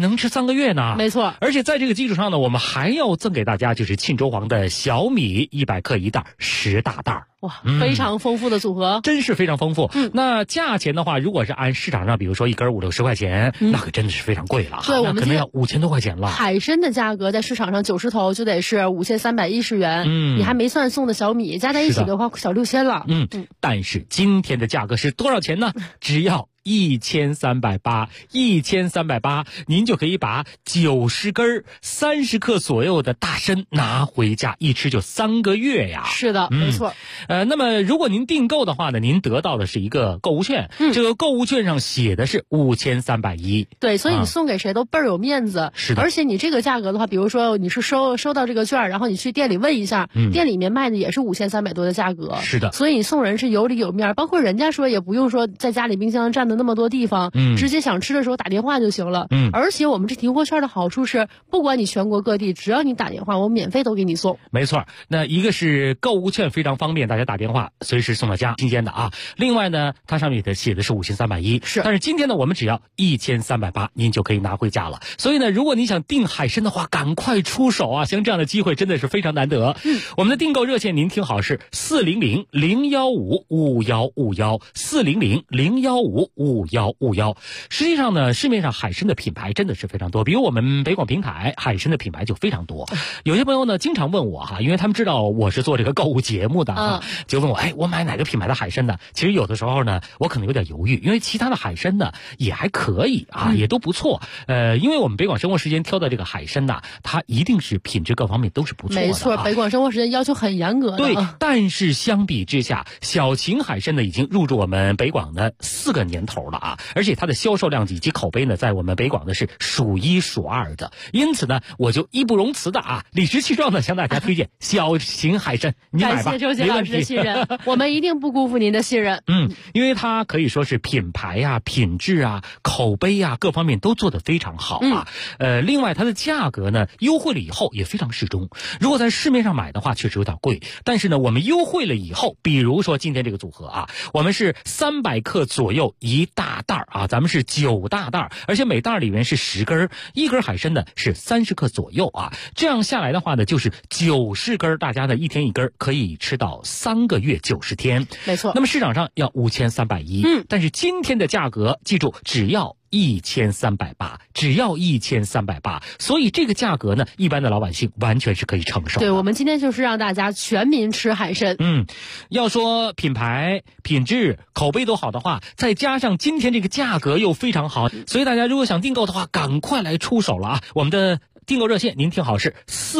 P: 能吃3个月呢。
O: 没错，
P: 而且在这个基础上呢，我们还要赠给大家就是沁州黄的小米100克一袋，10大袋。
O: 哇，非常丰富的组合，
P: 真是非常丰富。那价钱的话，如果是按市场上，比如说一根50-60块钱，那可真的是非常贵了。
O: 对，我们
P: 可能要5000多块钱了。
O: 海参的价格在市场上90头就得是5310元，你还没算送的小米，加在一起的话小6000了。
P: 但是今天的价格是多少钱呢？只要1380，1380，您就可以把90根30克左右的大参拿回家，一吃就3个月呀。
O: 是的，没错。
P: 那么如果您订购的话呢，您得到的是一个购物券，这个购物券上写的是5310。
O: 对，所以你送给谁都倍儿有面子。
P: 是的。
O: 而且你这个价格的话，比如说你是收到这个券，然后你去店里问一下，店里面卖的也是5300多的价格。
P: 是的。
O: 所以你送人是有里有面，包括人家说也不用说在家里冰箱占的那么多地方，直接想吃的时候打电话就行了。而且我们这提货券的好处是，不管你全国各地，只要你打电话，我免费都给你送。
P: 没错，那一个是购物券非常方便，大家打电话随时送到家，新鲜的啊。另外呢，它上面写的是5310，但是今天呢，我们只要1380，您就可以拿回家了。所以呢，如果你想订海参的话，赶快出手啊！像这样的机会真的是非常难得。我们的订购热线您听好是400-015-5151，400-015-5151。实际上呢，市面上海参的品牌真的是非常多，比如我们北广平台海参的品牌就非常多。有些朋友呢经常问我因为他们知道我是做这个购物节目的就问我我买哪个品牌的海参呢？其实有的时候呢，我可能有点犹豫，因为其他的海参呢也还可以也都不错。因为我们北广生活时间挑的这个海参呢，它一定是品质各方面都是不错的。
O: 没错，北广生活时间要求很严格的。
P: 对，但是相比之下，小秦海参呢已经入驻我们北广的4个年头了而且它的销售量以及口碑呢，在我们北广的是数1数2的。因此呢，我就义不容辞的理直气壮的向大家推荐小秦海参，你买吧，
O: 感谢周杰老师的信任，我们一定不辜负您的信任。
P: 因为它可以说是品牌品质口碑各方面都做得非常好另外它的价格呢，优惠了以后也非常适中。如果在市面上买的话，确实有点贵，但是呢，我们优惠了以后，比如说今天这个组合我们是300克左右一大袋咱们是9大袋，而且每袋里面是10根，一根海参呢是30克左右这样下来的话呢，就是90根，大家呢一天一根，可以吃到3个月90天。
O: 没错。
P: 那么市场上要5310，但是今天的价格记住，只要1380，只要1380，所以这个价格呢，一般的老百姓完全是可以承受的。
O: 对，我们今天就是让大家全民吃海参。
P: 要说品牌、品质、口碑都好的话，再加上今天这个价格又非常好，所以大家如果想订购的话，赶快来出手了我们的订购热线您听好是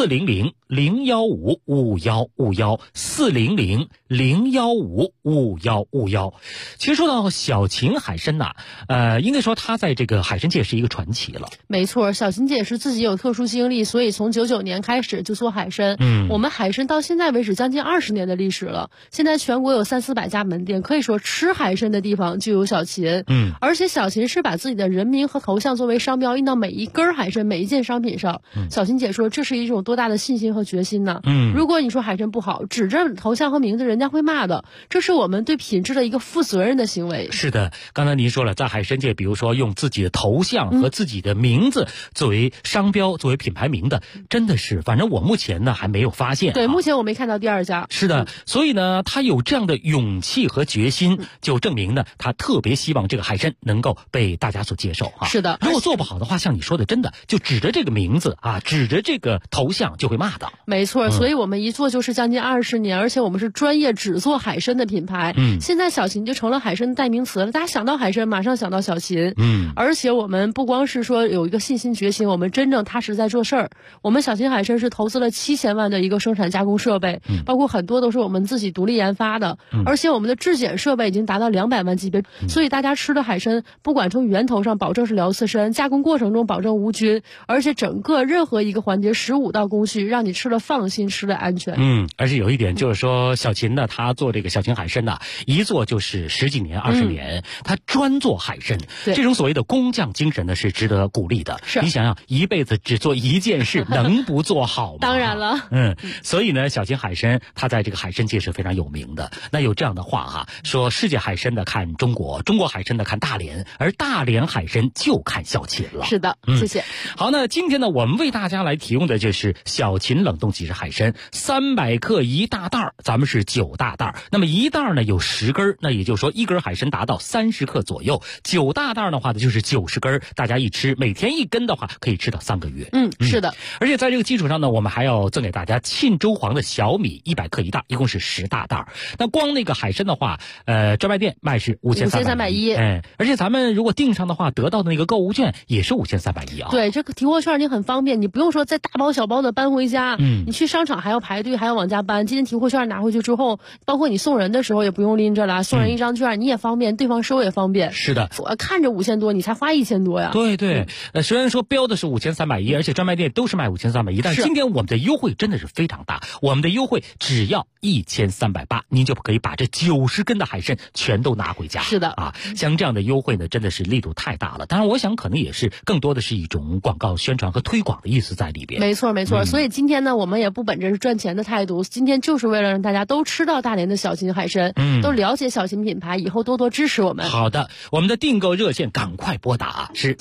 P: 400-015-5151，400-015-5151。其实说到小秦海参应该说它在这个海参界是一个传奇了。
O: 没错，小秦姐是自己有特殊经历，所以从99年开始就做海参。我们海参到现在为止将近20年的历史了，现在全国有300-400家门店，可以说吃海参的地方就有小秦。而且小秦是把自己的人名和头像作为商标印到每一根海参每一件商品上。小秦姐说这是一种多大的信心和决心呢？如果你说海参不好，指着头像和名字，人家会骂的。这是我们对品质的一个负责任的行为。
P: 是的，刚才您说了，在海参界，比如说用自己的头像和自己的名字作为商标、作为品牌名的，真的是，反正我目前呢还没有发现。
O: 对，目前我没看到第二家。
P: 是的，所以呢，他有这样的勇气和决心，就证明呢，他特别希望这个海参能够被大家所接受
O: 是的，
P: 如果做不好的话，像你说的，真的就指着这个名字指着这个头像就会骂的。
O: 没错，所以我们一做就是将近20年，而且我们是专业只做海参的品牌。现在小秦就成了海参的代名词了，大家想到海参马上想到小秦。而且我们不光是说有一个信心决心，我们真正踏实在做事儿。我们小秦海参是投资了7000万的一个生产加工设备，包括很多都是我们自己独立研发的，而且我们的质检设备已经达到200万级别，所以大家吃的海参不管从源头上保证是辽刺参，加工过程中保证无菌，而且整个刻任何一个环节15道工序，让你吃了放心，吃了安全。
P: 而且有一点就是说，小秦呢，他做这个小秦海参呢，一做就是10几年、20年，他专做海参。这种所谓的工匠精神呢，是值得鼓励的。
O: 是，
P: 你想想，一辈子只做一件事，能不做好吗？
O: 当然了。
P: 所以呢，小秦海参他在这个海参界是非常有名的。那有这样的话哈，说世界海参的看中国，中国海参的看大连，而大连海参就看小秦了。
O: 是的，谢谢。
P: 好，那今天呢，我们为大家来提供的就是小秦冷冻即食海参，300克1大袋，咱们是9大袋。那么1袋呢有10根，那也就是说1根海参达到30克左右，9大袋的话呢就是90根，大家一吃，每天1根的话可以吃到3个月。
O: 是的。
P: 而且在这个基础上呢，我们还要赠给大家沁州黄的小米100克1袋，一共是10大袋。那光那个海参的话，专卖店卖是5310，而且咱们如果订上的话，得到的那个购物券也是5310啊。
O: 对，这个提货券你很方便，你不用说再大包小包的搬回家，你去商场还要排队，还要往家搬。今天提货券拿回去之后，包括你送人的时候也不用拎着了，送人一张券，你也方便，对方收也方便。
P: 是的，
O: 我看着5000多，你才花1000多呀。
P: 对，虽然说标的是5310，而且专卖店都是卖5310，但是今天我们的优惠真的是非常大，我们的优惠只要1380，您就可以把这90根的海参全都拿回家。
O: 是的
P: 啊，像这样的优惠呢，真的是力度太大了。当然，我想可能也是更多的是一种广告宣传和推广的意思在里边。
O: 没错，所以今天呢，我们也不本着是赚钱的态度，今天就是为了让大家都吃到大连的小秦海参，都了解小秦品牌，以后多多支持我们。
P: 好的，我们的订购热线赶快拨打是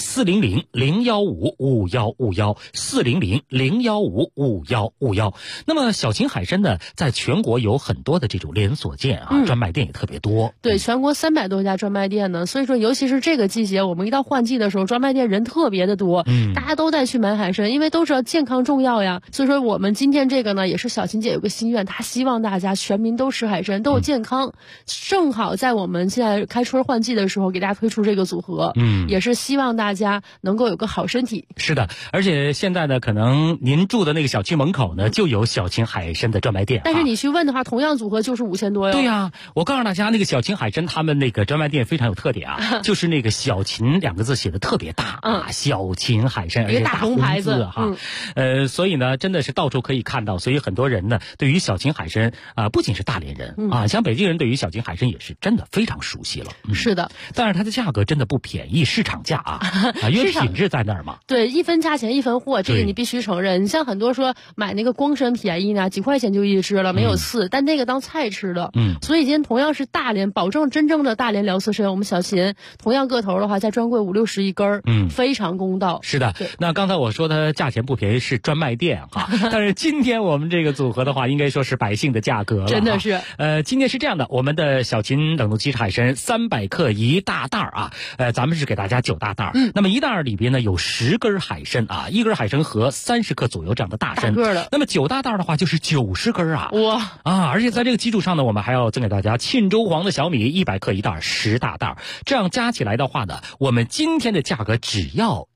P: 400-015-5151，400-015-5151。那么小秦海参呢，在全国有很多的这种连锁店啊，专卖店也特别多。
O: 对，全国300多家专卖店呢，所以说尤其是这个季节，我们一到换季的时候，专卖店人特别的多，大家都在去买海参，因为都知道健康重要呀。所以说我们今天这个呢，也是小秦姐有个心愿，她希望大家全民都吃海参，都有健康。正好在我们现在开春换季的时候，给大家推出这个组合，也是希望大家能够有个好身体。
P: 是的，而且现在呢，可能您住的那个小区门口呢，就有小秦海参的专卖店。
O: 但是你去问的话，同样组合就是5000多哟。
P: 对呀，我告诉大家，那个小秦海参他们那个专卖店非常有特点啊，就是那个小秦2个字写的特别大啊，小秦海参，而且大红牌子哈。所以呢，真的是到处可以看到，所以很多人呢，对于小秦海参不仅是大连人啊，像北京人对于小秦海参也是真的非常熟悉了。
O: 是的，
P: 但是它的价格真的不便宜，市场价因为品质在那儿嘛。
O: 对，一分价钱一分货，这个你必须承认。你像很多说买那个光参便宜呢，几块钱就一只了，没有刺，但那个当菜吃的。所以今天同样是大连，保证真正的大连辽刺参，我们小秦同样个头的话，在专柜50-60一根，非常公道。
P: 是的，那刚才我说它价钱不便宜是专卖店哈，但是今天我们这个组合的话，应该说是百姓的价格了。
O: 真的是。
P: 今天是这样的，我们的小秦冷冻即食海参300克1大袋啊，咱们是给大家9大袋。那么1袋里边呢有10根海参啊，一根海参和30克左右这样的大参。那么9大袋的话就是90根啊。
O: 哇
P: 啊！而且在这个基础上呢，我们还要赠给大家沁州黄的小米100克1袋，10大袋。这样加起来的话呢，我们今天的价格只要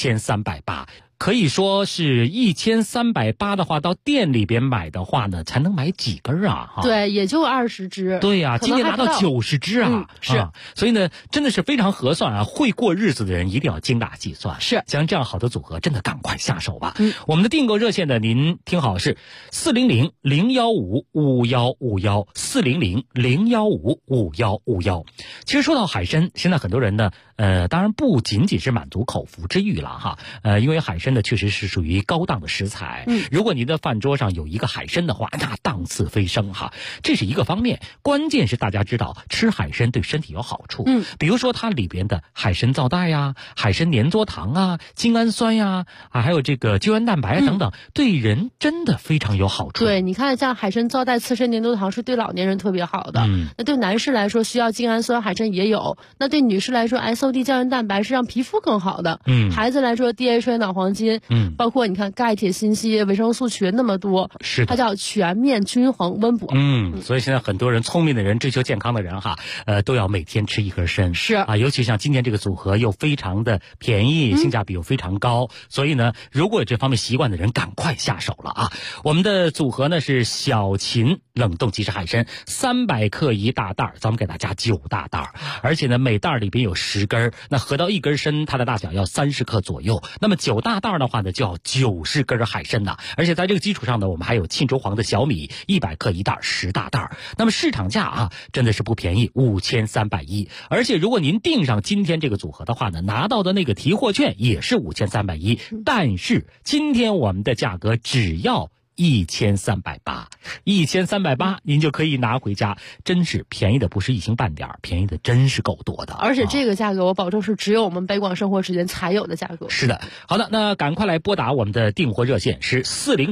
P: 1380。可以说是1380的话，到店里边买的话呢，才能买几根啊？
O: 对，也就20只。
P: 对呀，今天拿到90只啊！
O: 是，
P: 所以呢，真的是非常合算啊！会过日子的人一定要精打细算。
O: 是，
P: 像这样好的组合，真的赶快下手吧。我们的订购热线呢，您听好是400-015-5151，400-015-5151。其实说到海参，现在很多人呢，当然不仅仅是满足口腹之欲了哈，因为海参呢确实是属于高档的食材。如果您的饭桌上有一个海参的话，那档次飞升哈，这是一个方面。关键是大家知道吃海参对身体有好处，比如说它里边的海参皂带呀、海参粘唑糖啊、精氨酸呀还有这个胶原蛋白等等，对人真的非常有好处。
O: 对，你看像海参皂带、刺参粘唑糖是对老年人特别好的。那对男士来说需要精氨酸，海参也有。那对女士来说 SOD 胶原蛋白是让皮肤更好的。孩子来说 DHA 脑黄金，包括你看钙、铁、锌、硒、维生素群那么多，
P: 是
O: 它叫全面均衡温补。
P: 所以现在很多人聪明的人、追求健康的人哈，都要每天吃一根参。
O: 是
P: 啊，尤其像今天这个组合又非常的便宜，性价比又非常高，所以呢，如果有这方面习惯的人，赶快下手了啊！我们的组合呢是小秦冷冻即食海参，300克一大袋，咱们给大家9大袋，而且呢每袋里边有10根，那合到1根参，它的大小要30克左右。那么9大袋的话呢，就要90根海参呐。而且在这个基础上呢，我们还有沁州黄的小米100克一袋，10大袋。那么市场价啊，真的是不便宜，5310。而且如果您订上今天这个组合的话呢，拿到的那个提货券也是5310，但是今天我们的价格只要1380，1380您就可以拿回家，真是便宜的不是一星半点，便宜的真是够多的。
O: 而且这个价格我保证是只有我们北广生活时间才有的价格。
P: 是的，好的，那赶快来拨打我们的订货热线是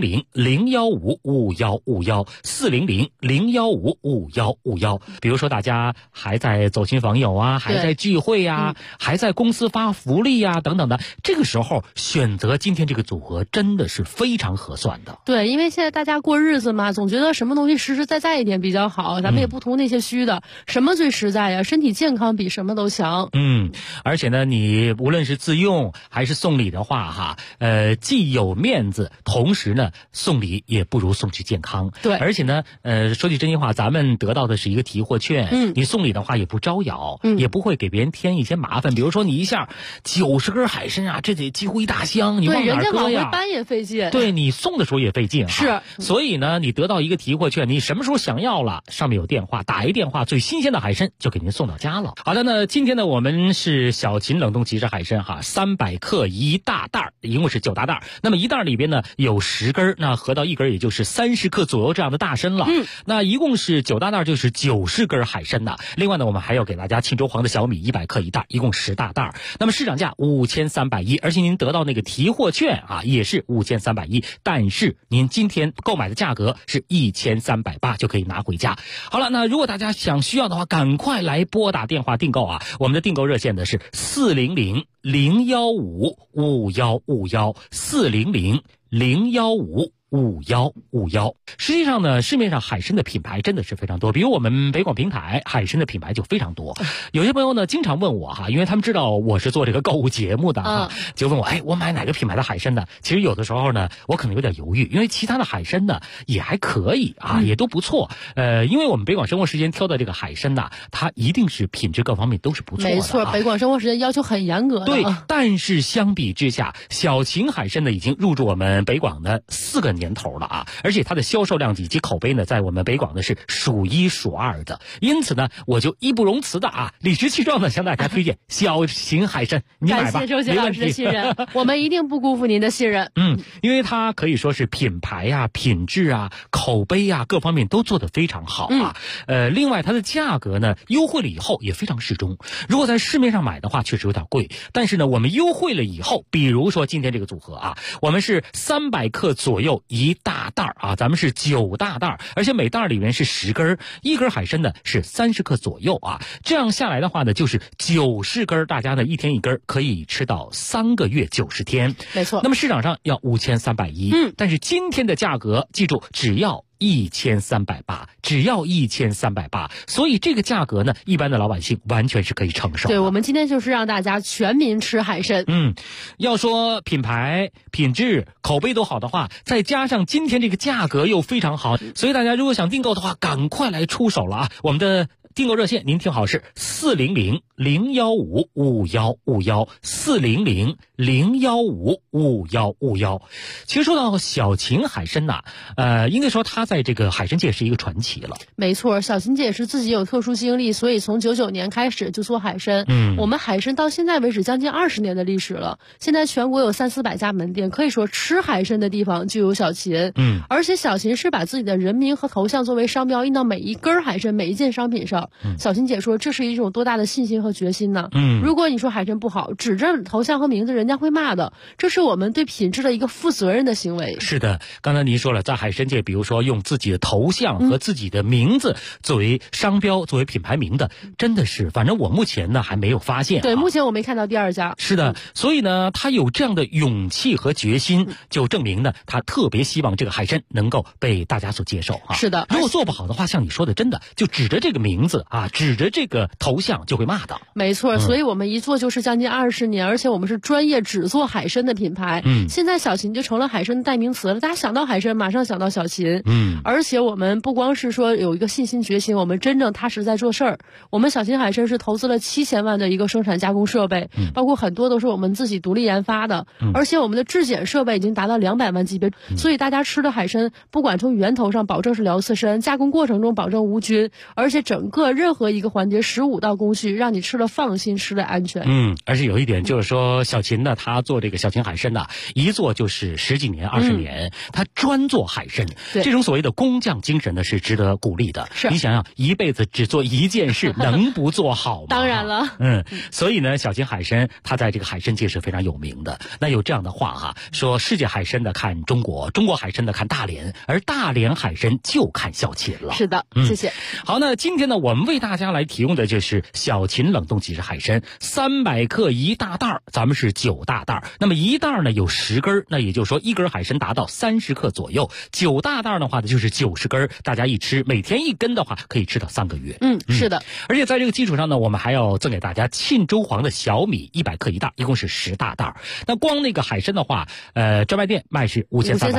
P: 400-015-5151，400-015-5151。比如说大家还在走亲访友啊，还在聚会啊，还在公司发福利啊等等的，这个时候选择今天这个组合真的是非常合算的。
O: 对，因为现在大家过日子嘛，总觉得什么东西实实在在一点比较好，咱们也不图那些虚的，什么最实在呀？身体健康比什么都强。
P: 而且呢，你无论是自用还是送礼的话哈，既有面子，同时呢送礼也不如送去健康。
O: 对，
P: 而且呢，说句真心话，咱们得到的是一个提货券，你送礼的话也不招摇，也不会给别人添一些麻烦。比如说你一下90根海参啊，这得几乎一大箱，你往哪儿搁呀？
O: 对，人家往回搬也费劲。
P: 对，你送的时候也费劲。
O: 是，
P: 所以呢，你得到一个提货券，你什么时候想要了，上面有电话，打一电话，最新鲜的海参就给您送到家了。好的，那今天呢，我们是小秦冷冻即食海参哈，300克一大袋，一共是9大袋。那么一袋里边呢有10根，那合到1根也就是30克左右这样的大参了。那一共是9大袋，就是90根海参的。另外呢，我们还要给大家沁州黄的小米100克一袋，一共10大袋。那么市场价5310，而且您得到那个提货券啊，也是5310，但是您今天购买的价格是1380，就可以拿回家。好了，那如果大家需要的话，赶快来拨打电话订购啊！我们的订购热线呢是400-015-5151，400-015-5151。实际上呢，市面上海参的品牌真的是非常多，比如我们北广平台海参的品牌就非常多。有些朋友呢经常问我哈，因为他们知道我是做这个购物节目的哈，就问我我买哪个品牌的海参呢？其实有的时候呢，我可能有点犹豫，因为其他的海参呢也还可以啊，也都不错。因为我们北广生活时间挑的这个海参呐，它一定是品质各方面都是不错的。
O: 没错，北广生活时间要求很严格的。
P: 对，但是相比之下，小秦海参呢已经入驻我们北广的4个年头了啊，而且它的销售量以及口碑呢，在我们北广呢是数1数2的。因此呢，我就义不容辞的啊，理直气壮的向大家推荐小秦海参，你买吧，
O: 感谢周杰老师的信任，我们一定不辜负您的信任。
P: 因为它可以说是品牌啊、品质啊、口碑啊各方面都做得非常好啊。另外它的价格呢，优惠了以后也非常适中。如果在市面上买的话，确实有点贵，但是呢，我们优惠了以后，比如说今天这个组合啊，我们是300克左右一大袋啊，咱们是9大袋，而且每袋里面是10根，一根海参呢是30克左右啊。这样下来的话呢，就是90根，大家呢一天一根，可以吃到3个月90天。
O: 没错。
P: 那么市场上要5310，但是今天的价格，记住只要1380，只要1380，所以这个价格呢，一般的老百姓完全是可以承受的。
O: 对，我们今天就是让大家全民吃海参。
P: 要说品牌、品质、口碑都好的话，再加上今天这个价格又非常好，所以大家如果想订购的话，赶快来出手了啊！我们的订购热线您听好，是400-015-5151，400-015-5151。其实说到小秦海参呐，应该说他在这个海参界是一个传奇了。
O: 没错，小秦姐是自己有特殊经历，所以从99年开始就做海参。我们海参到现在为止将近20年的历史了，现在全国有300-400家门店，可以说吃海参的地方就有小秦。而且小秦是把自己的人名和头像作为商标印到每一根海参、每一件商品上。小秦姐说，这是一种多大的信心和决心呢？如果你说海参不好，指着头像和名字，人家会骂的。这是我们对品质的一个负责任的行为。
P: 是的，刚才您说了，在海参界，比如说用自己的头像和自己的名字作为商标、作为品牌名的，真的是，反正我目前呢还没有发现。
O: 对，目前我没看到第2家。
P: 是的，所以呢，他有这样的勇气和决心，就证明呢，他特别希望这个海参能够被大家所接受啊。
O: 是的，
P: 如果做不好的话，像你说的，真的就指着这个名字。 子啊，指着这个头像就会骂的。
O: 没错，所以我们一做就是将近20年，而且我们是专业只做海参的品牌。现在小秦就成了海参的代名词了，大家想到海参马上想到小秦。而且我们不光是说有一个信心决心，我们真正踏实在做事儿。我们小秦海参是投资了7000万的一个生产加工设备，包括很多都是我们自己独立研发的，而且我们的质检设备已经达到200万级别，所以大家吃的海参不管从源头上保证是辽刺参，加工过程中保证无菌，而且整个任何一个环节15道工序让你吃了放心，吃了安全。
P: 而且有一点就是说，小秦呢，他做这个小秦海参呢，一做就是10几年、20年，他专做海参，这种所谓的工匠精神呢是值得鼓励的。你想想，一辈子只做一件事，能不做好吗？
O: 当然了。
P: 所以呢，小秦海参他在这个海参界是非常有名的。那有这样的话哈，说世界海参的看中国，中国海参的看大连，而大连海参就看小秦了。
O: 是的，谢谢。
P: 好，那今天呢，我们为大家来提供的就是小秦冷冻即食海参，300克一大袋，咱们是9大袋。那么一袋呢有10根，那也就是说1根海参达到30克左右，9大袋的话呢就是90根，大家一吃每天1根的话可以吃到3个月。
O: 是的。
P: 而且在这个基础上呢，我们还要赠给大家沁州黄的小米100克一袋，一共是10大袋。那光那个海参的话，专卖店卖是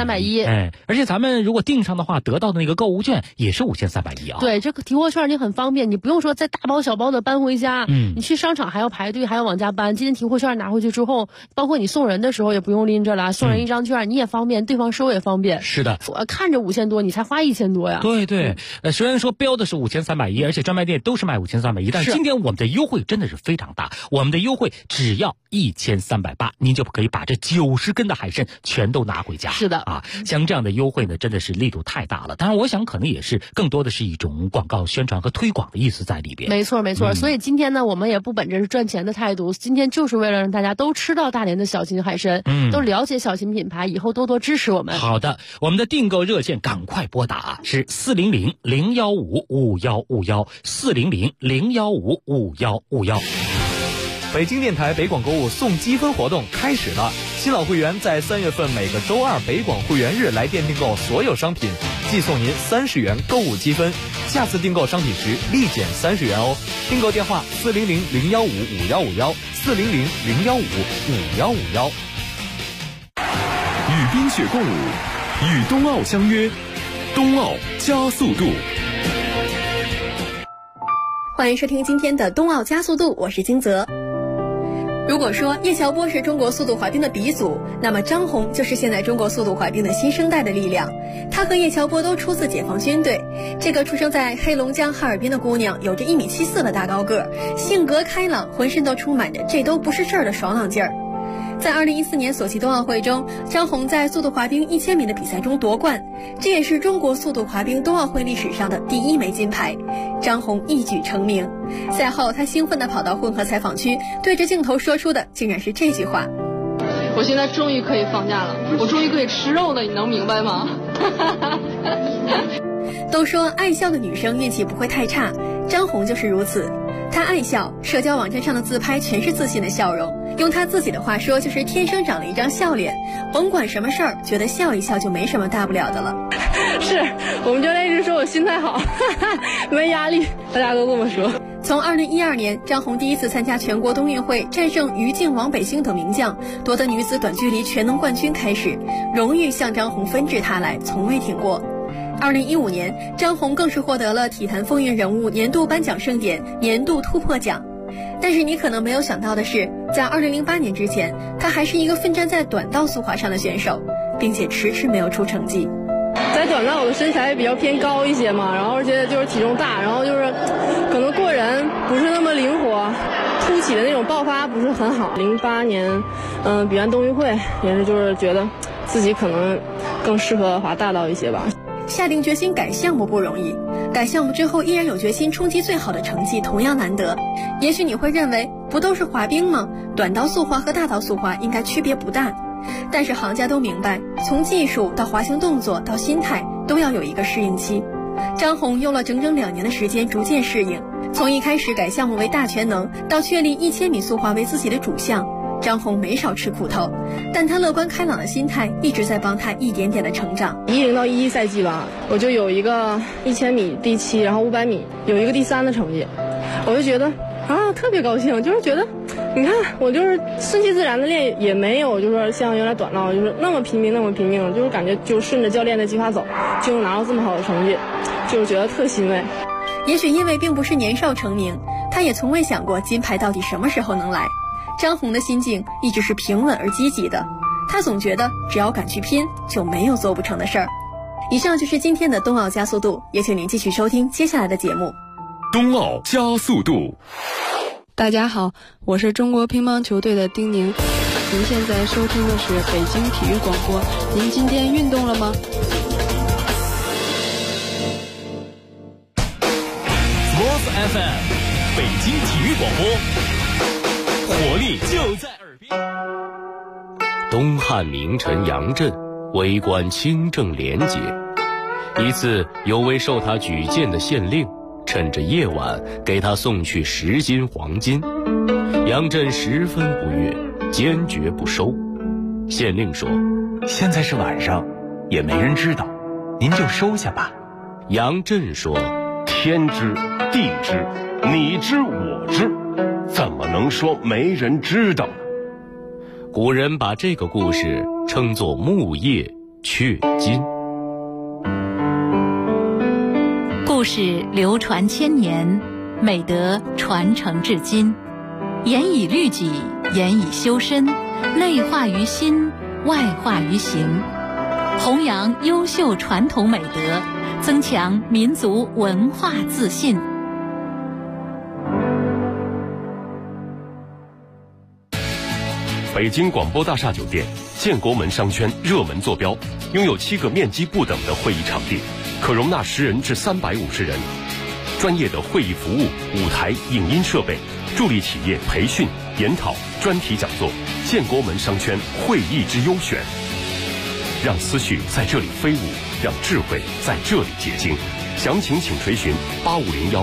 P: 5310，而且咱们如果订上的话，得到的那个购物券也是5310啊。
O: 对，这个提货券你很方便，你不用说再大包小包的搬回家，你去商场还要排队，还要往家搬。今天提货券拿回去之后，包括你送人的时候也不用拎着了，送人一张券你也方便，对方收也方便。
P: 是的，
O: 我看着5000多，你才花1000多呀。
P: 对，虽然说标的是5310，而且专卖店都是卖5310，但是今天我们的优惠真的是非常大，我们的优惠只要1380，您就可以把这90根的海参全都拿回家。
O: 是的
P: 啊，像这样的优惠呢，真的是力度太大了。当然，我想可能也是更多的是一种广告宣传和推广的意思在里边。
O: 没错，所以今天呢，我们也不本着是赚钱的态度，今天就是为了让大家都吃到大连的小秦海参，都了解小秦品牌，以后多多支持我们。
P: 好的，我们的订购热线赶快拨打是400-015-5151，400-015-5151。
J: 北京电台北广购物送积分活动开始了，新老会员在3月份每个周2北广会员日来店订购所有商品，寄送您30元购物积分，下次订购商品时立减30元哦。订购电话400-015-5151，400-015-5151。
E: 与冰雪共舞，与冬奥相约，冬奥加速度。
Q: 欢迎收听今天的冬奥加速度，我是金泽。如果说叶乔波是中国速度滑冰的鼻祖，那么张红就是现在中国速度滑冰的新生代的力量。她和叶乔波都出自解放军队，这个出生在黑龙江哈尔滨的姑娘有着1.74米的大高个，性格开朗，浑身都充满着这都不是事儿的爽朗劲儿。在2014年索契冬奥会中，张红在速度滑冰1000米的比赛中夺冠，这也是中国速度滑冰冬奥会历史上的第1枚金牌。张红一举成名。赛后，她兴奋地跑到混合采访区，对着镜头说出的竟然是这句话：
R: 我现在终于可以放假了，我终于可以吃肉了，你能明白吗？
Q: 都说爱笑的女生运气不会太差，张红就是如此。她爱笑，社交网站上的自拍全是自信的笑容，用她自己的话说就是天生长了一张笑脸，甭管什么事儿，觉得笑一笑就没什么大不了的了。
R: 是我们教练一直说我心态好，没压力，大家都这么说。
Q: 从2012年张红第一次参加全国冬运会，战胜于静、王北星等名将，夺得女子短距离全能冠军开始，荣誉向张红纷至沓来，从未停过。2015年，张红更是获得了体坛风云人物年度颁奖盛典年度突破奖。但是你可能没有想到的是，在2008年之前，她还是一个奋战在短道速滑上的选手，并且迟迟没有出成绩。
R: 在短道我的身材比较偏高一些嘛，然后而且就是体重大，然后就是可能过人不是那么灵活，突起的那种爆发不是很好。08年比完冬运会也是就是觉得自己可能更适合滑大道一些吧。
Q: 下定决心改项目不容易，改项目之后依然有决心冲击最好的成绩同样难得。也许你会认为不都是滑冰吗？短道速滑和大道速滑应该区别不大。但是行家都明白，从技术到滑行动作到心态都要有一个适应期。张红用了整整2年的时间逐渐适应，从一开始改项目为大全能，到确立1000米速滑为自己的主项， 张红没少吃苦头，但他乐观开朗的心态一直在帮他一点点的成长。
R: 10到11赛季吧，我就有一个1000米第7，然后500米有一个第3的成绩，我就觉得特别高兴，就是觉得你看我就是顺其自然的练，也没有就是说像原来短道就是那么拼命，就是感觉就顺着教练的计划走，就能拿到这么好的成绩，就是觉得特欣慰。
Q: 也许因为并不是年少成名，他也从未想过金牌到底什么时候能来。张红的心境一直是平稳而积极的，他总觉得只要敢去拼，就没有做不成的事儿。以上就是今天的冬奥加速度，也请您继续收听接下来的节目。
C: 冬奥加速度。
S: 大家好，我是中国乒乓球队的丁宁，您现在收听的是北京体育广播。您今天运动了吗
C: ？Sports FM， 北京体育广播，活力就在耳边。东汉名臣杨震为官清正廉洁，一次有位受他举荐的县令趁着夜晚给他送去10斤黄金，杨震十分不悦，坚决不收。县令说：“
B: 现在是晚上，也没人知道，您就收下吧。”
C: 杨震说：“天知地知，你知我知，怎么能说没人知道呢？”古人把这个故事称作木叶雀金。
G: 故事流传千年，美德传承至今。严以律己，严以修身，内化于心，外化于行，弘扬优秀传统美德，增强民族文化自信。
C: 北京广播大厦酒店建国门商圈热门坐标，拥有7个面积不等的会议场地，可容纳10人至350人，专业的会议服务、舞台、影音设备，助力企业培训、研讨、专题讲座。建国门商圈会议之优选，让思绪在这里飞舞，让智慧在这里结晶。详情请垂询8501